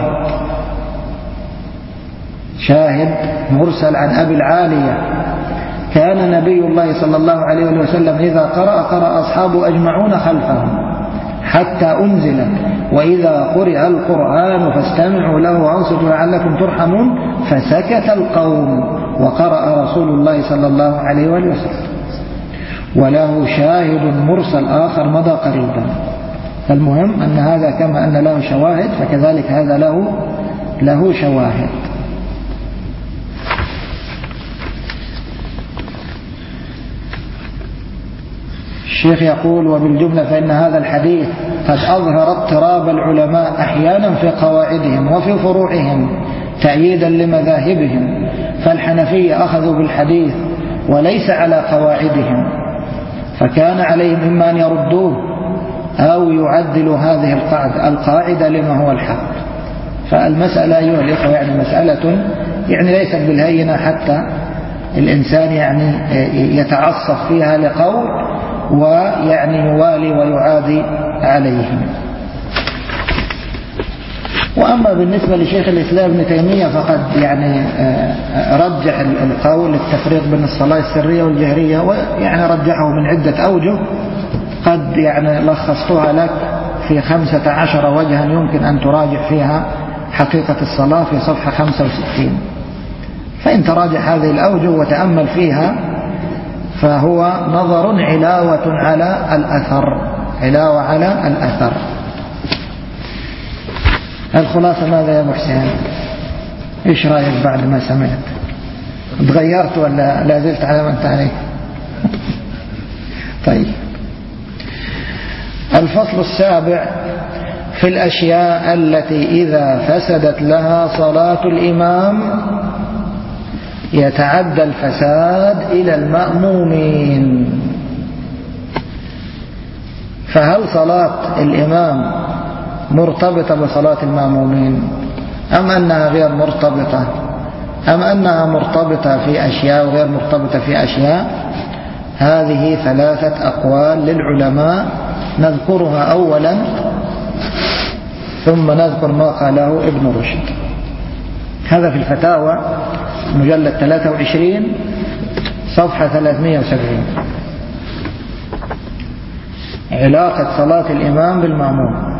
شاهد مرسل عن أبي العالية: كان نبي الله صلى الله عليه وسلم إذا قرأ أصحابه أجمعون خلفه حتى أنزل: وإذا قرئ القرآن فاستمعوا له وأنصتوا لعلكم ترحمون، فسكت القوم وقرأ رسول الله صلى الله عليه وسلم. وله شاهد مرسل آخر مضى قريبا. فالمهم أن هذا كما أن له شواهد فكذلك هذا له شواهد. الشيخ يقول: وبالجملة فإن هذا الحديث قد أظهر اضطراب العلماء أحيانا في قواعدهم وفي فروعهم تأييدا لمذاهبهم، فالحنفية أخذوا بالحديث وليس على قواعدهم، فكان عليهم إما أن يردوه أو يعدلوا هذه القاعدة لما هو الحق. فالمسألة أيها الإخوة يعني مسألة يعني ليست بالهينة حتى الإنسان يعني يتعصف فيها لقول ويعني يوالي ويعادي عليهم. وأما بالنسبة لشيخ الإسلام ابن تيمية فقد يعني رجح القول التفريق بين الصلاة السرية والجهرية، ويعني رجحه من عدة أوجه قد يعني لخصتها لك في 15 وجها يمكن أن تراجع فيها حقيقة الصلاة في صفحة 65. فإن تراجع هذه الأوجه وتأمل فيها فهو نظر علاوة على الأثر. الخلاصة ماذا يا محسن؟ إيش رأيك بعد ما سمعت؟ تغيرت ولا لا زلت على ما أنت عليه؟ طيب. الفصل السابع: في الأشياء التي إذا فسدت لها صلاة الإمام يتعدى الفساد إلى المأمومين. فهل صلاة الإمام مرتبطة بصلاة المأمومين أم أنها غير مرتبطة، أم أنها مرتبطة في أشياء وغير مرتبطة في أشياء؟ هذه 3 أقوال للعلماء نذكرها أولا ثم نذكر ما قاله ابن رشد. هذا في الفتاوى مجلد 23 صفحة 370. علاقة صلاة الإمام بالمأموم.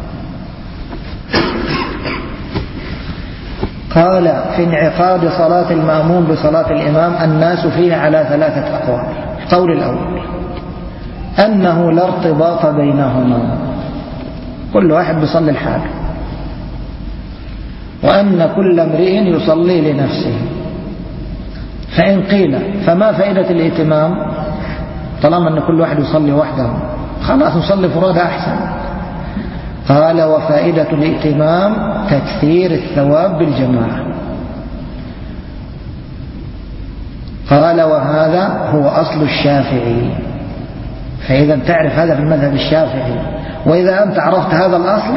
قال: في انعقاد صلاة المأموم بصلاة الإمام الناس فيه على 3 أقوال. القول الأول أنه لا ارتباط بينهما، كل واحد بيصلي الحال، وأن كل امرئ يصلي لنفسه. فإن قيل فما فائدة الائتمام طالما أن كل واحد يصلي وحده؟ خلاص نصلي فرادى أحسن. قال: وفائدة الائتمام تكثير الثواب بالجماعة. قال: وهذا هو أصل الشافعي. فإذا تعرف هذا في المذهب الشافعي، وإذا أنت عرفت هذا الأصل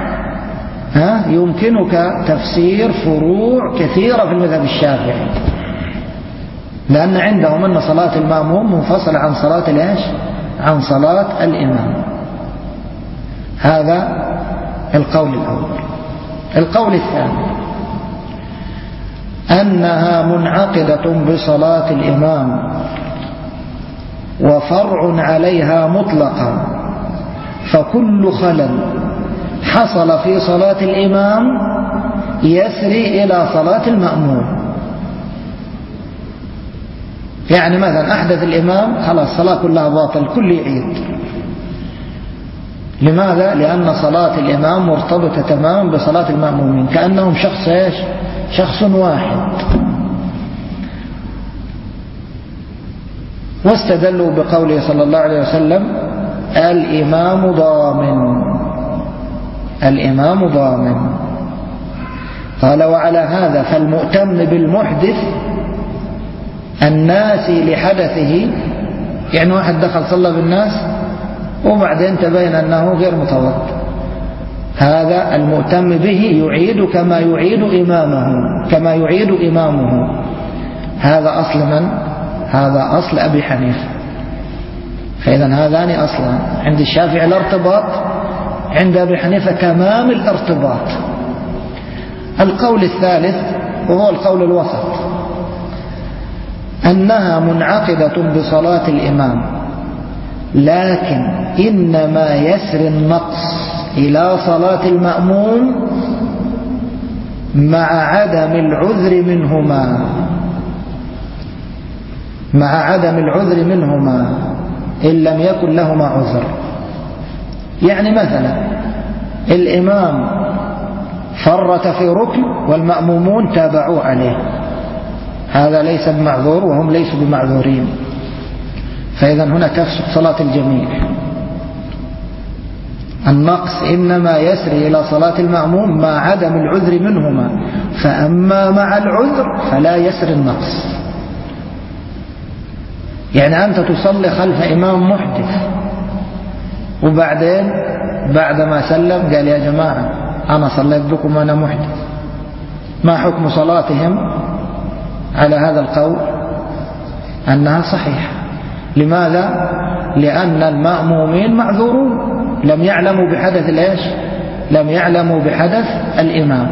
يمكنك تفسير فروع كثيرة في المذهب الشافعي، لأن عندهم أن صلاة المأموم منفصلة عن عن صلاة الإمام. هذا القول الأول. القول الثاني أنها منعقدة بصلاة الإمام وفرع عليها مطلقا، فكل خلل حصل في صلاة الإمام يسري إلى صلاة المأموم. يعني مثلا أحدث الإمام خلاص صلاة كلها باطل، كل يعيد. لماذا؟ لأن صلاة الإمام مرتبطة تماما بصلاة المأمومين، كأنهم شخص واحد. واستدلوا بقوله صلى الله عليه وسلم: الإمام ضامن. قال: وعلى هذا فالمؤتم بالمحدث الناسي لحدثه، يعني واحد دخل صلى بالناس وبعدين تبين أنه غير متوضئ، هذا المؤتم به يعيد كما يعيد إمامه. هذا أصل من؟ هذا أصل أبي حنيفة. فإذا هذان أصلا عند الشافعي الارتباط، عند أبي حنيفة تمام الارتباط. القول الثالث وهو القول الوسط، أنها منعقدة بصلاة الإمام، لكن إنما يسري النقص إلى صلاة المأموم مع عدم العذر منهما إن لم يكن لهما عذر. يعني مثلا الإمام فرط في ركن والمأمومون تابعوا عليه، هذا ليس بمعذور وهم ليسوا بمعذورين، فإذا هنا تفسد صلاة الجميع. النقص إنما يسري إلى صلاة المأموم مع عدم العذر منهما، فأما مع العذر فلا يسري النقص. يعني أنت تصلي خلف إمام محدث، وبعدين بعدما سلم قال: يا جماعة أنا صليت بكم وأنا محدث، ما حكم صلاتهم؟ على هذا القول أنها صحيحة. لماذا؟ لأن المأمومين معذورون، لم يعلموا بحدث لم يعلموا بحدث الإمام.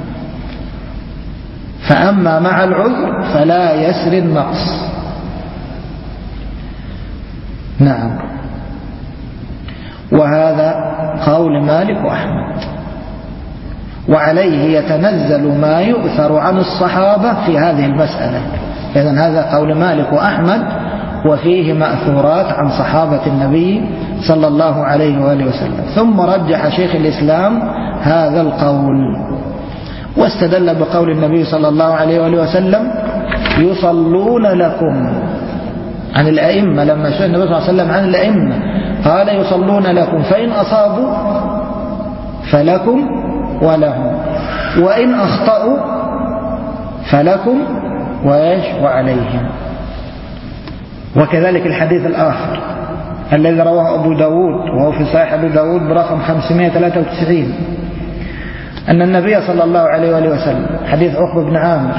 فأما مع العذر فلا يسري النقص. نعم. وهذا قول مالك وأحمد، وعليه يتنزل ما يؤثر عن الصحابة في هذه المسألة. إذن هذا قول مالك وأحمد، وفيه مأثورات عن صحابة النبي صلى الله عليه وآله وسلم. ثم رجح شيخ الإسلام هذا القول، واستدل بقول النبي صلى الله عليه وآله وسلم: يصلون لكم، عن الأئمة. لما سئل النبي صلى الله عليه وسلم عن الأئمة قال: يصلون لكم، فإن أصابوا فلكم ولهم، وإن أخطأوا فلكم وعليهم. وكذلك الحديث الآخر الذي رواه أبو داود، وهو في صحيح أبو داود برقم 593، أن النبي صلى الله عليه وآله وسلم، حديث عقبة بن عامر،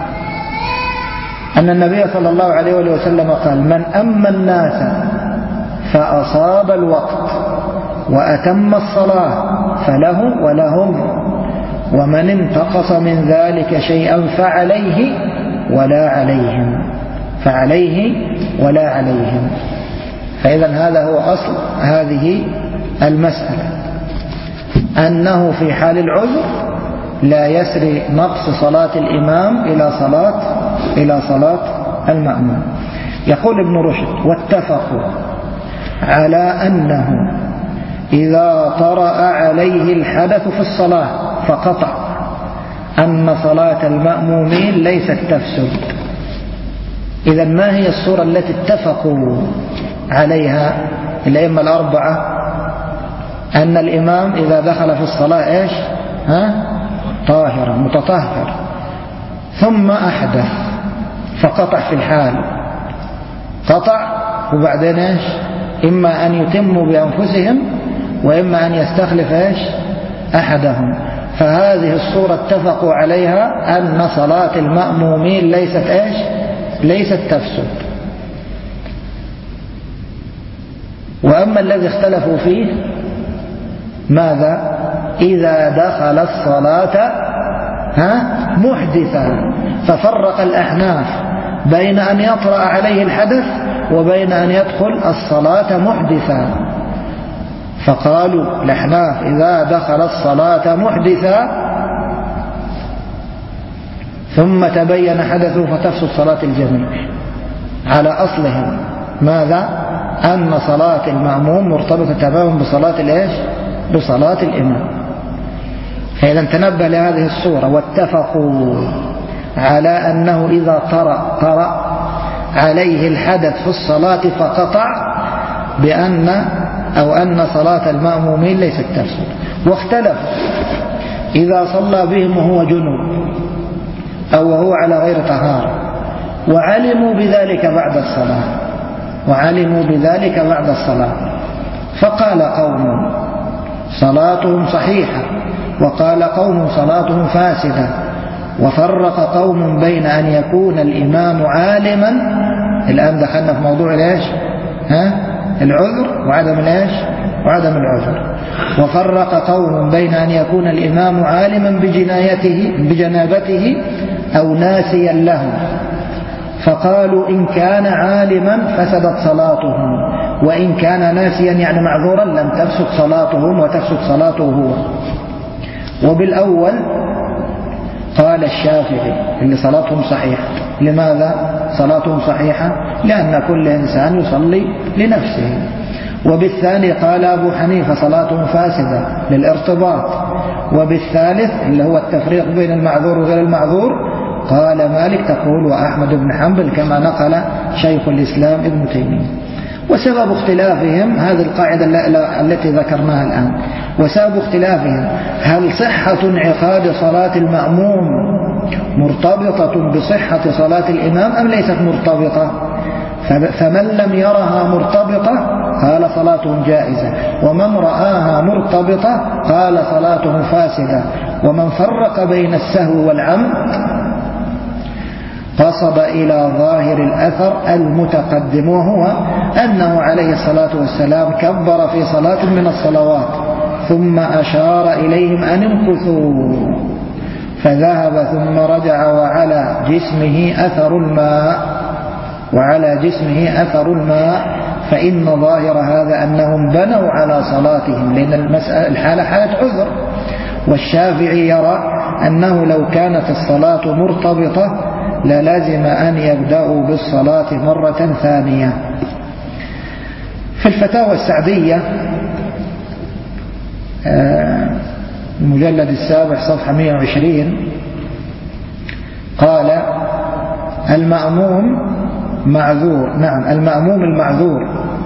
أن النبي صلى الله عليه وآله وسلم قال: من أما الناس فأصاب الوقت وأتم الصلاة فله ولهم، ومن انتقص من ذلك شيئا فعليه ولا عليهم. فإذا هذا هو أصل هذه المسألة، أنه في حال العذر لا يسري نقص صلاة الإمام إلى صلاة المأموم. يقول ابن رشد: واتفقوا على أنه إذا طرأ عليه الحدث في الصلاة فقطع أن صلاة المأمومين ليست تفسد. إذا ما هي الصورة التي اتفقوا عليها الأئمة الأربعة؟ أن الإمام إذا دخل في الصلاة طاهرا متطهر، ثم أحدث فقطع في الحال، قطع، وبعدين إما أن يتموا بأنفسهم وإما أن يستخلف أحدهم. فهذه الصورة اتفقوا عليها أن صلاة المأمومين ليست تفسد. وأما الذي اختلفوا فيه ماذا؟ إذا دخل الصلاة محدثا، ففرق الأحناف بين أن يطرأ عليه الحدث وبين أن يدخل الصلاة محدثا. فقالوا الأحناف: إذا دخل الصلاة محدثا ثم تبين حدثه فتفسد صلاة الجميع، على أصلهم ماذا؟ أن صلاة المأموم مرتبطة تماما بصلاة الإمام. فإذا تنبه لهذه الصورة واتفقوا على أنه إذا طرأ عليه الحدث في الصلاة فقطع أن صلاة المأمومين ليست تفسد. واختلفوا إذا صلى بهم وهو جنوب أو وهو على غير طهارة وعلموا بذلك بعد الصلاة فقال قوم صلاتهم صحيحة وقال قوم صلاتهم فاسدة، وفرق قوم بين أن يكون الإمام عالما. الآن دخلنا في موضوع العذر وعدم العذر. وفرق قوم بين أن يكون الإمام عالما بجنابته أو ناسيا له، فقالوا إن كان عالما فسدت صلاتهم، وإن كان ناسيا يعني معذورا لم تفسد صلاتهم وتفسد صلاته هو. وبالأول قال الشافعي اللي صلاتهم صحيحة. لماذا صلاتهم صحيحة؟ لأن كل إنسان يصلي لنفسه. وبالثاني قال أبو حنيفة صلاتهم فاسدة للارتباط. وبالثالث اللي هو التفريق بين المعذور وغير المعذور قال مالك تقول وأحمد بن حنبل كما نقل شيخ الإسلام ابن تيمية. وسبب اختلافهم هذه القاعدة التي ذكرناها الآن. وسبب اختلافهم هل صحة انعقاد صلاة المأموم مرتبطة بصحة صلاة الإمام أم ليست مرتبطة؟ فمن لم يرها مرتبطة قال صلاتهم جائزة، ومن رآها مرتبطة قال صلاتهم فاسدة. ومن فرق بين السهو والعمد قصد إلى ظاهر الأثر المتقدم، وهو أنه عليه الصلاة والسلام كبر في صلاة من الصلوات ثم أشار إليهم أن امكثوا فذهب ثم رجع وعلى جسمه أثر الماء فإن ظاهر هذا أنهم بنوا على صلاتهم، لأن الحالة حالة عذر. والشافعي يرى أنه لو كانت الصلاة مرتبطة للازم أن يبدأوا بالصلاة مرة ثانية. في الفتاوى السعدية المجلد السابع صفحة 120 قال المأموم معذور. نعم، المأموم المعذور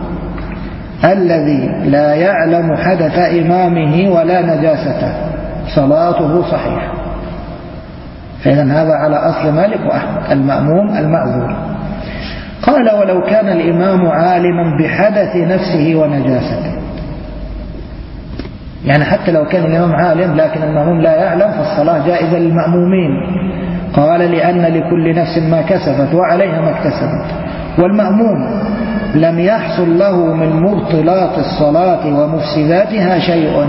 الذي لا يعلم حدث إمامه ولا نجاسته صلاته صحيحة. فإذا هذا على أصل مالك وأحمد المأموم المعذور. قال ولو كان الإمام عالما بحدث نفسه ونجاسته، يعني حتى لو كان الإمام عالم لكن المأموم لا يعلم فالصلاة جائزة للمأمومين. قال لأن لكل نفس ما كسبت وعليها ما اكتسبت، والمأموم لم يحصل له من مبطلات الصلاة ومفسداتها شيء،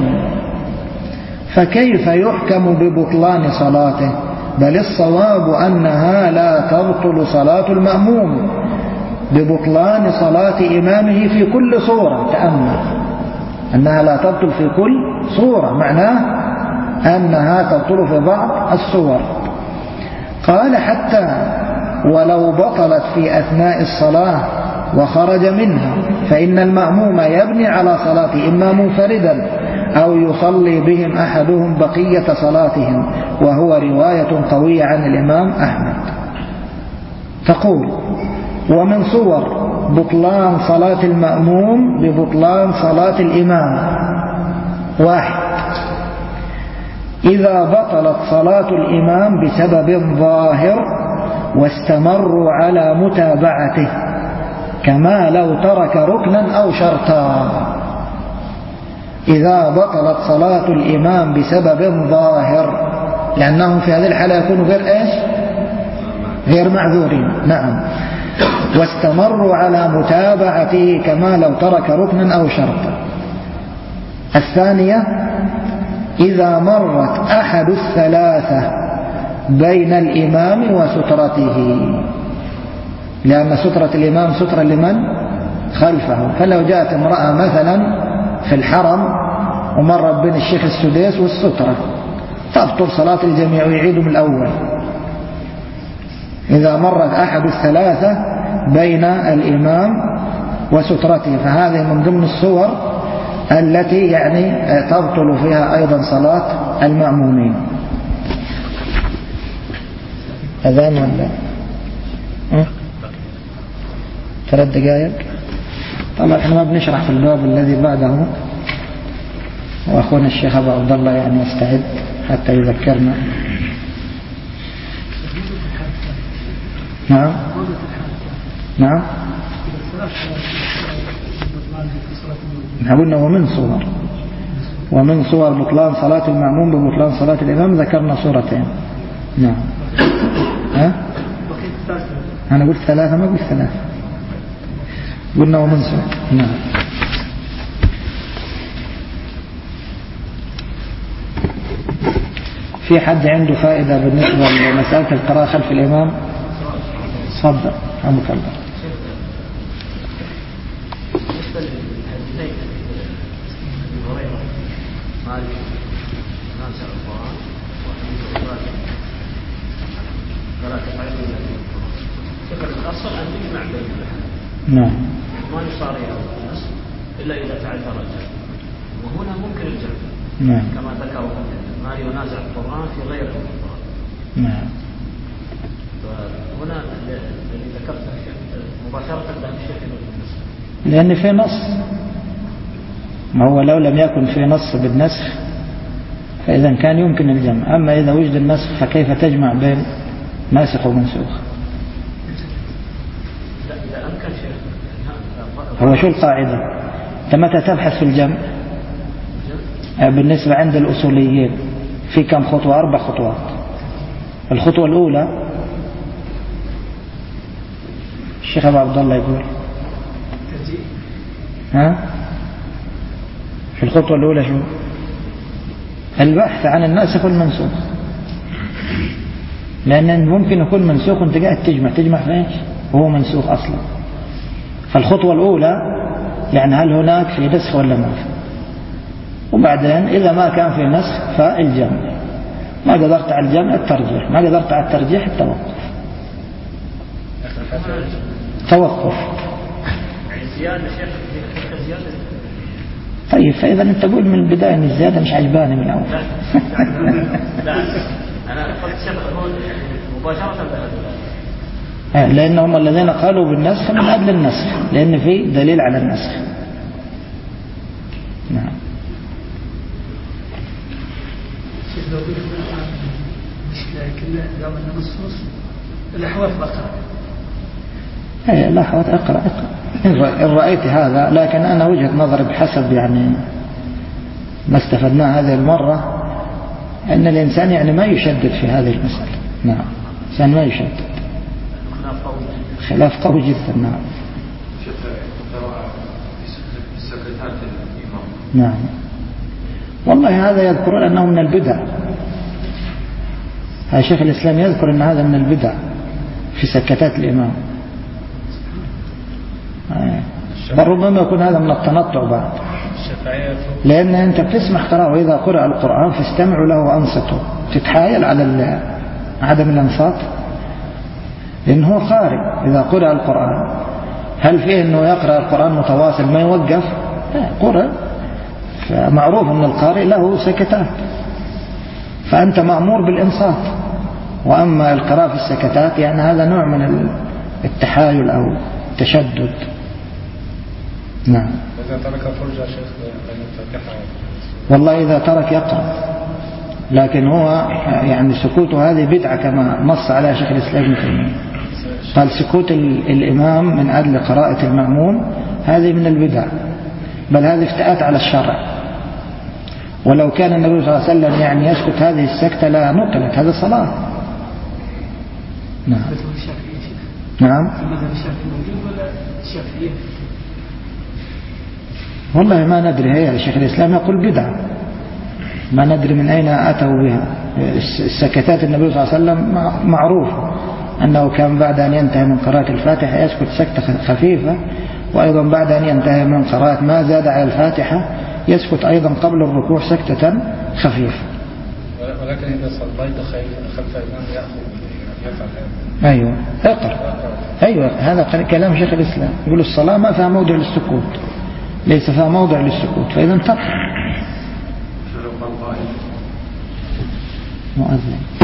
فكيف يحكم ببطلان صلاته؟ بل الصواب أنها لا تبطل صلاة المأموم ببطلان صلاة إمامه في كل صورة. تأمل أنها لا تبطل في كل صورة، معناه أنها تبطل في بعض الصور. قال حتى ولو بطلت في أثناء الصلاة وخرج منها فإن المأموم يبني على صلاة إما منفردا أو يصلي بهم أحدهم بقية صلاتهم، وهو رواية قوية عن الإمام أحمد. تقول ومن صور بطلان صلاة المأموم ببطلان صلاة الإمام: 1. إذا بطلت صلاة الإمام بسبب ظاهر واستمروا على متابعته، كما لو ترك ركنا أو شرطا. إذا بطلت صلاة الإمام بسبب ظاهر، لأنهم في هذه الحالة يكونوا غير معذورين. نعم. واستمروا على متابعته كما لو ترك ركنا أو شرطا. 2. إذا مرت أحد الثلاثة بين الإمام وسترته، لأن سترة الإمام سترة لمن خلفه. فلو جاءت امرأة مثلا في الحرم ومرت بين الشيخ السديس والسترة تبطل صلاة الجميع ويعيدوا من الأول. إذا مرت أحد الثلاثة بين الإمام وسترته، فهذه من ضمن الصور التي يعني تبطل فيها أيضا صلاة المأمومين. أذان ولا 3 دقائق؟ طبعا احنا ما بنشرح في الباب الذي بعده، وأخونا الشيخ أبو عبد الله يعني يستعد حتى يذكرنا. نعم نعم، قلنا ومن صور بطلان صلاة المأموم ببطلان صلاة الإمام ذكرنا صورتين. نعم. ها؟ أنا قلت 3 ما قلت 3، قلنا ومن صور. نعم. في حد عنده فائدة بالنسبة لمسألة القراءة خلف الإمام؟ صدق رحمك الله. نعم. ما يصارع الناس إلا إذا تعذر الجمع، وهنا ممكن الجمع. نعم. كما ذكروا ما ينازع القرآن في غير القرآن. نعم. فهنا الذي ذكرته مباشرة ذهب الشيخ بالنسخ، لأن في نص. ما هو لو لم يكن في نص بالنسخ فإذا كان يمكن الجمع، أما إذا وجد النسخ فكيف تجمع بين ناسخ ومنسوخ؟ إذا أمكن شيخ. هو شو القاعدة؟ أنت متى تبحث في الجمع؟ بالنسبة عند الأصوليين في كم خطوة؟ 4 خطوات. الخطوة الأولى الشيخ أبو عبد الله يقول ها؟ في الخطوة الأولى شو؟ البحث عن الناسخ والمنسوخ، لأن ممكن يكون منسوخ وانت قاعد تجمع فيش وهو منسوخ أصلا. فالخطوة الأولى يعني هل هناك في نسخ ولا ما في، وبعدين إذا ما كان في نسخ فالجمع، ما قدرت على الجمع الترجيح، ما قدرت على الترجيح التوقف. طيب فإذا أنت تقول من البداية أن الزيادة مش عجباني من الأول. لا أنا قلت مباشرة لأنهم الذين قالوا بالنسخ من أجل النسخ، لأن في دليل على النسخ. نعم. لحظة اقرأ إن رأيت هذا، لكن أنا وجهة نظري بحسب يعني ما استفدناه هذه المرة أن الإنسان يعني ما يشدد في هذه المسألة. نعم، الإنسان ما يشدد، خلاف قوي جدا. نعم. نعم. والله هذا يذكرون أنه من البدع. هذا شيخ الإسلام يذكر أن هذا من البدع في سكتات الإمام، بل ربما يكون هذا من التنطع بعد، لأن أنت بتسمح قراءة، وإذا قرأ القرآن فاستمعوا له وأنصتوا. تتحايل على عدم الانصات، لأنه هو قارئ. إذا قرأ القرآن هل فيه أنه يقرأ القرآن متواصل ما يوقف؟ قرأ، فمعروف أن القارئ له سكتات، فأنت مأمور بالإنصات. وأما القراءة في السكتات يعني هذا نوع من التحايل أو التشدد. نعم. إذا ترك فرجة شيخ بين الفاتحة، والله إذا ترك يقرأ، لكن هو يعني سكوته هذه بدعة كما نص على شيخ الإسلام ابن تيمية. قال سكوت الإمام من أجل قراءة المأموم هذه من البدع، بل هذه افتئات على الشرع. ولو كان النبي صلى الله عليه وسلم يعني يسكت هذه السكتة لا نقلت هذا صلاة. نعم. نعم. والله ما ندري، هي شيخ الإسلام يقول بدعة، ما ندري من أين أتوا بها. السكتات النبي صلى الله عليه وسلم معروف أنه كان بعد أن ينتهي من قراءة الفاتحة يسكت سكتة خفيفة، وأيضا بعد أن ينتهي من قراءة ما زاد على الفاتحة يسكت أيضا قبل الركوع سكتة خفيفة. ولكن إذا صليت خلف الإمام يفعل هذا. أيوة اقرأ. أيوة هذا كلام شيخ الإسلام، يقول الصلاة ما فيها موضع للسكوت، ليس فيها موضع للسكوت، فإذا تقرأ مؤذن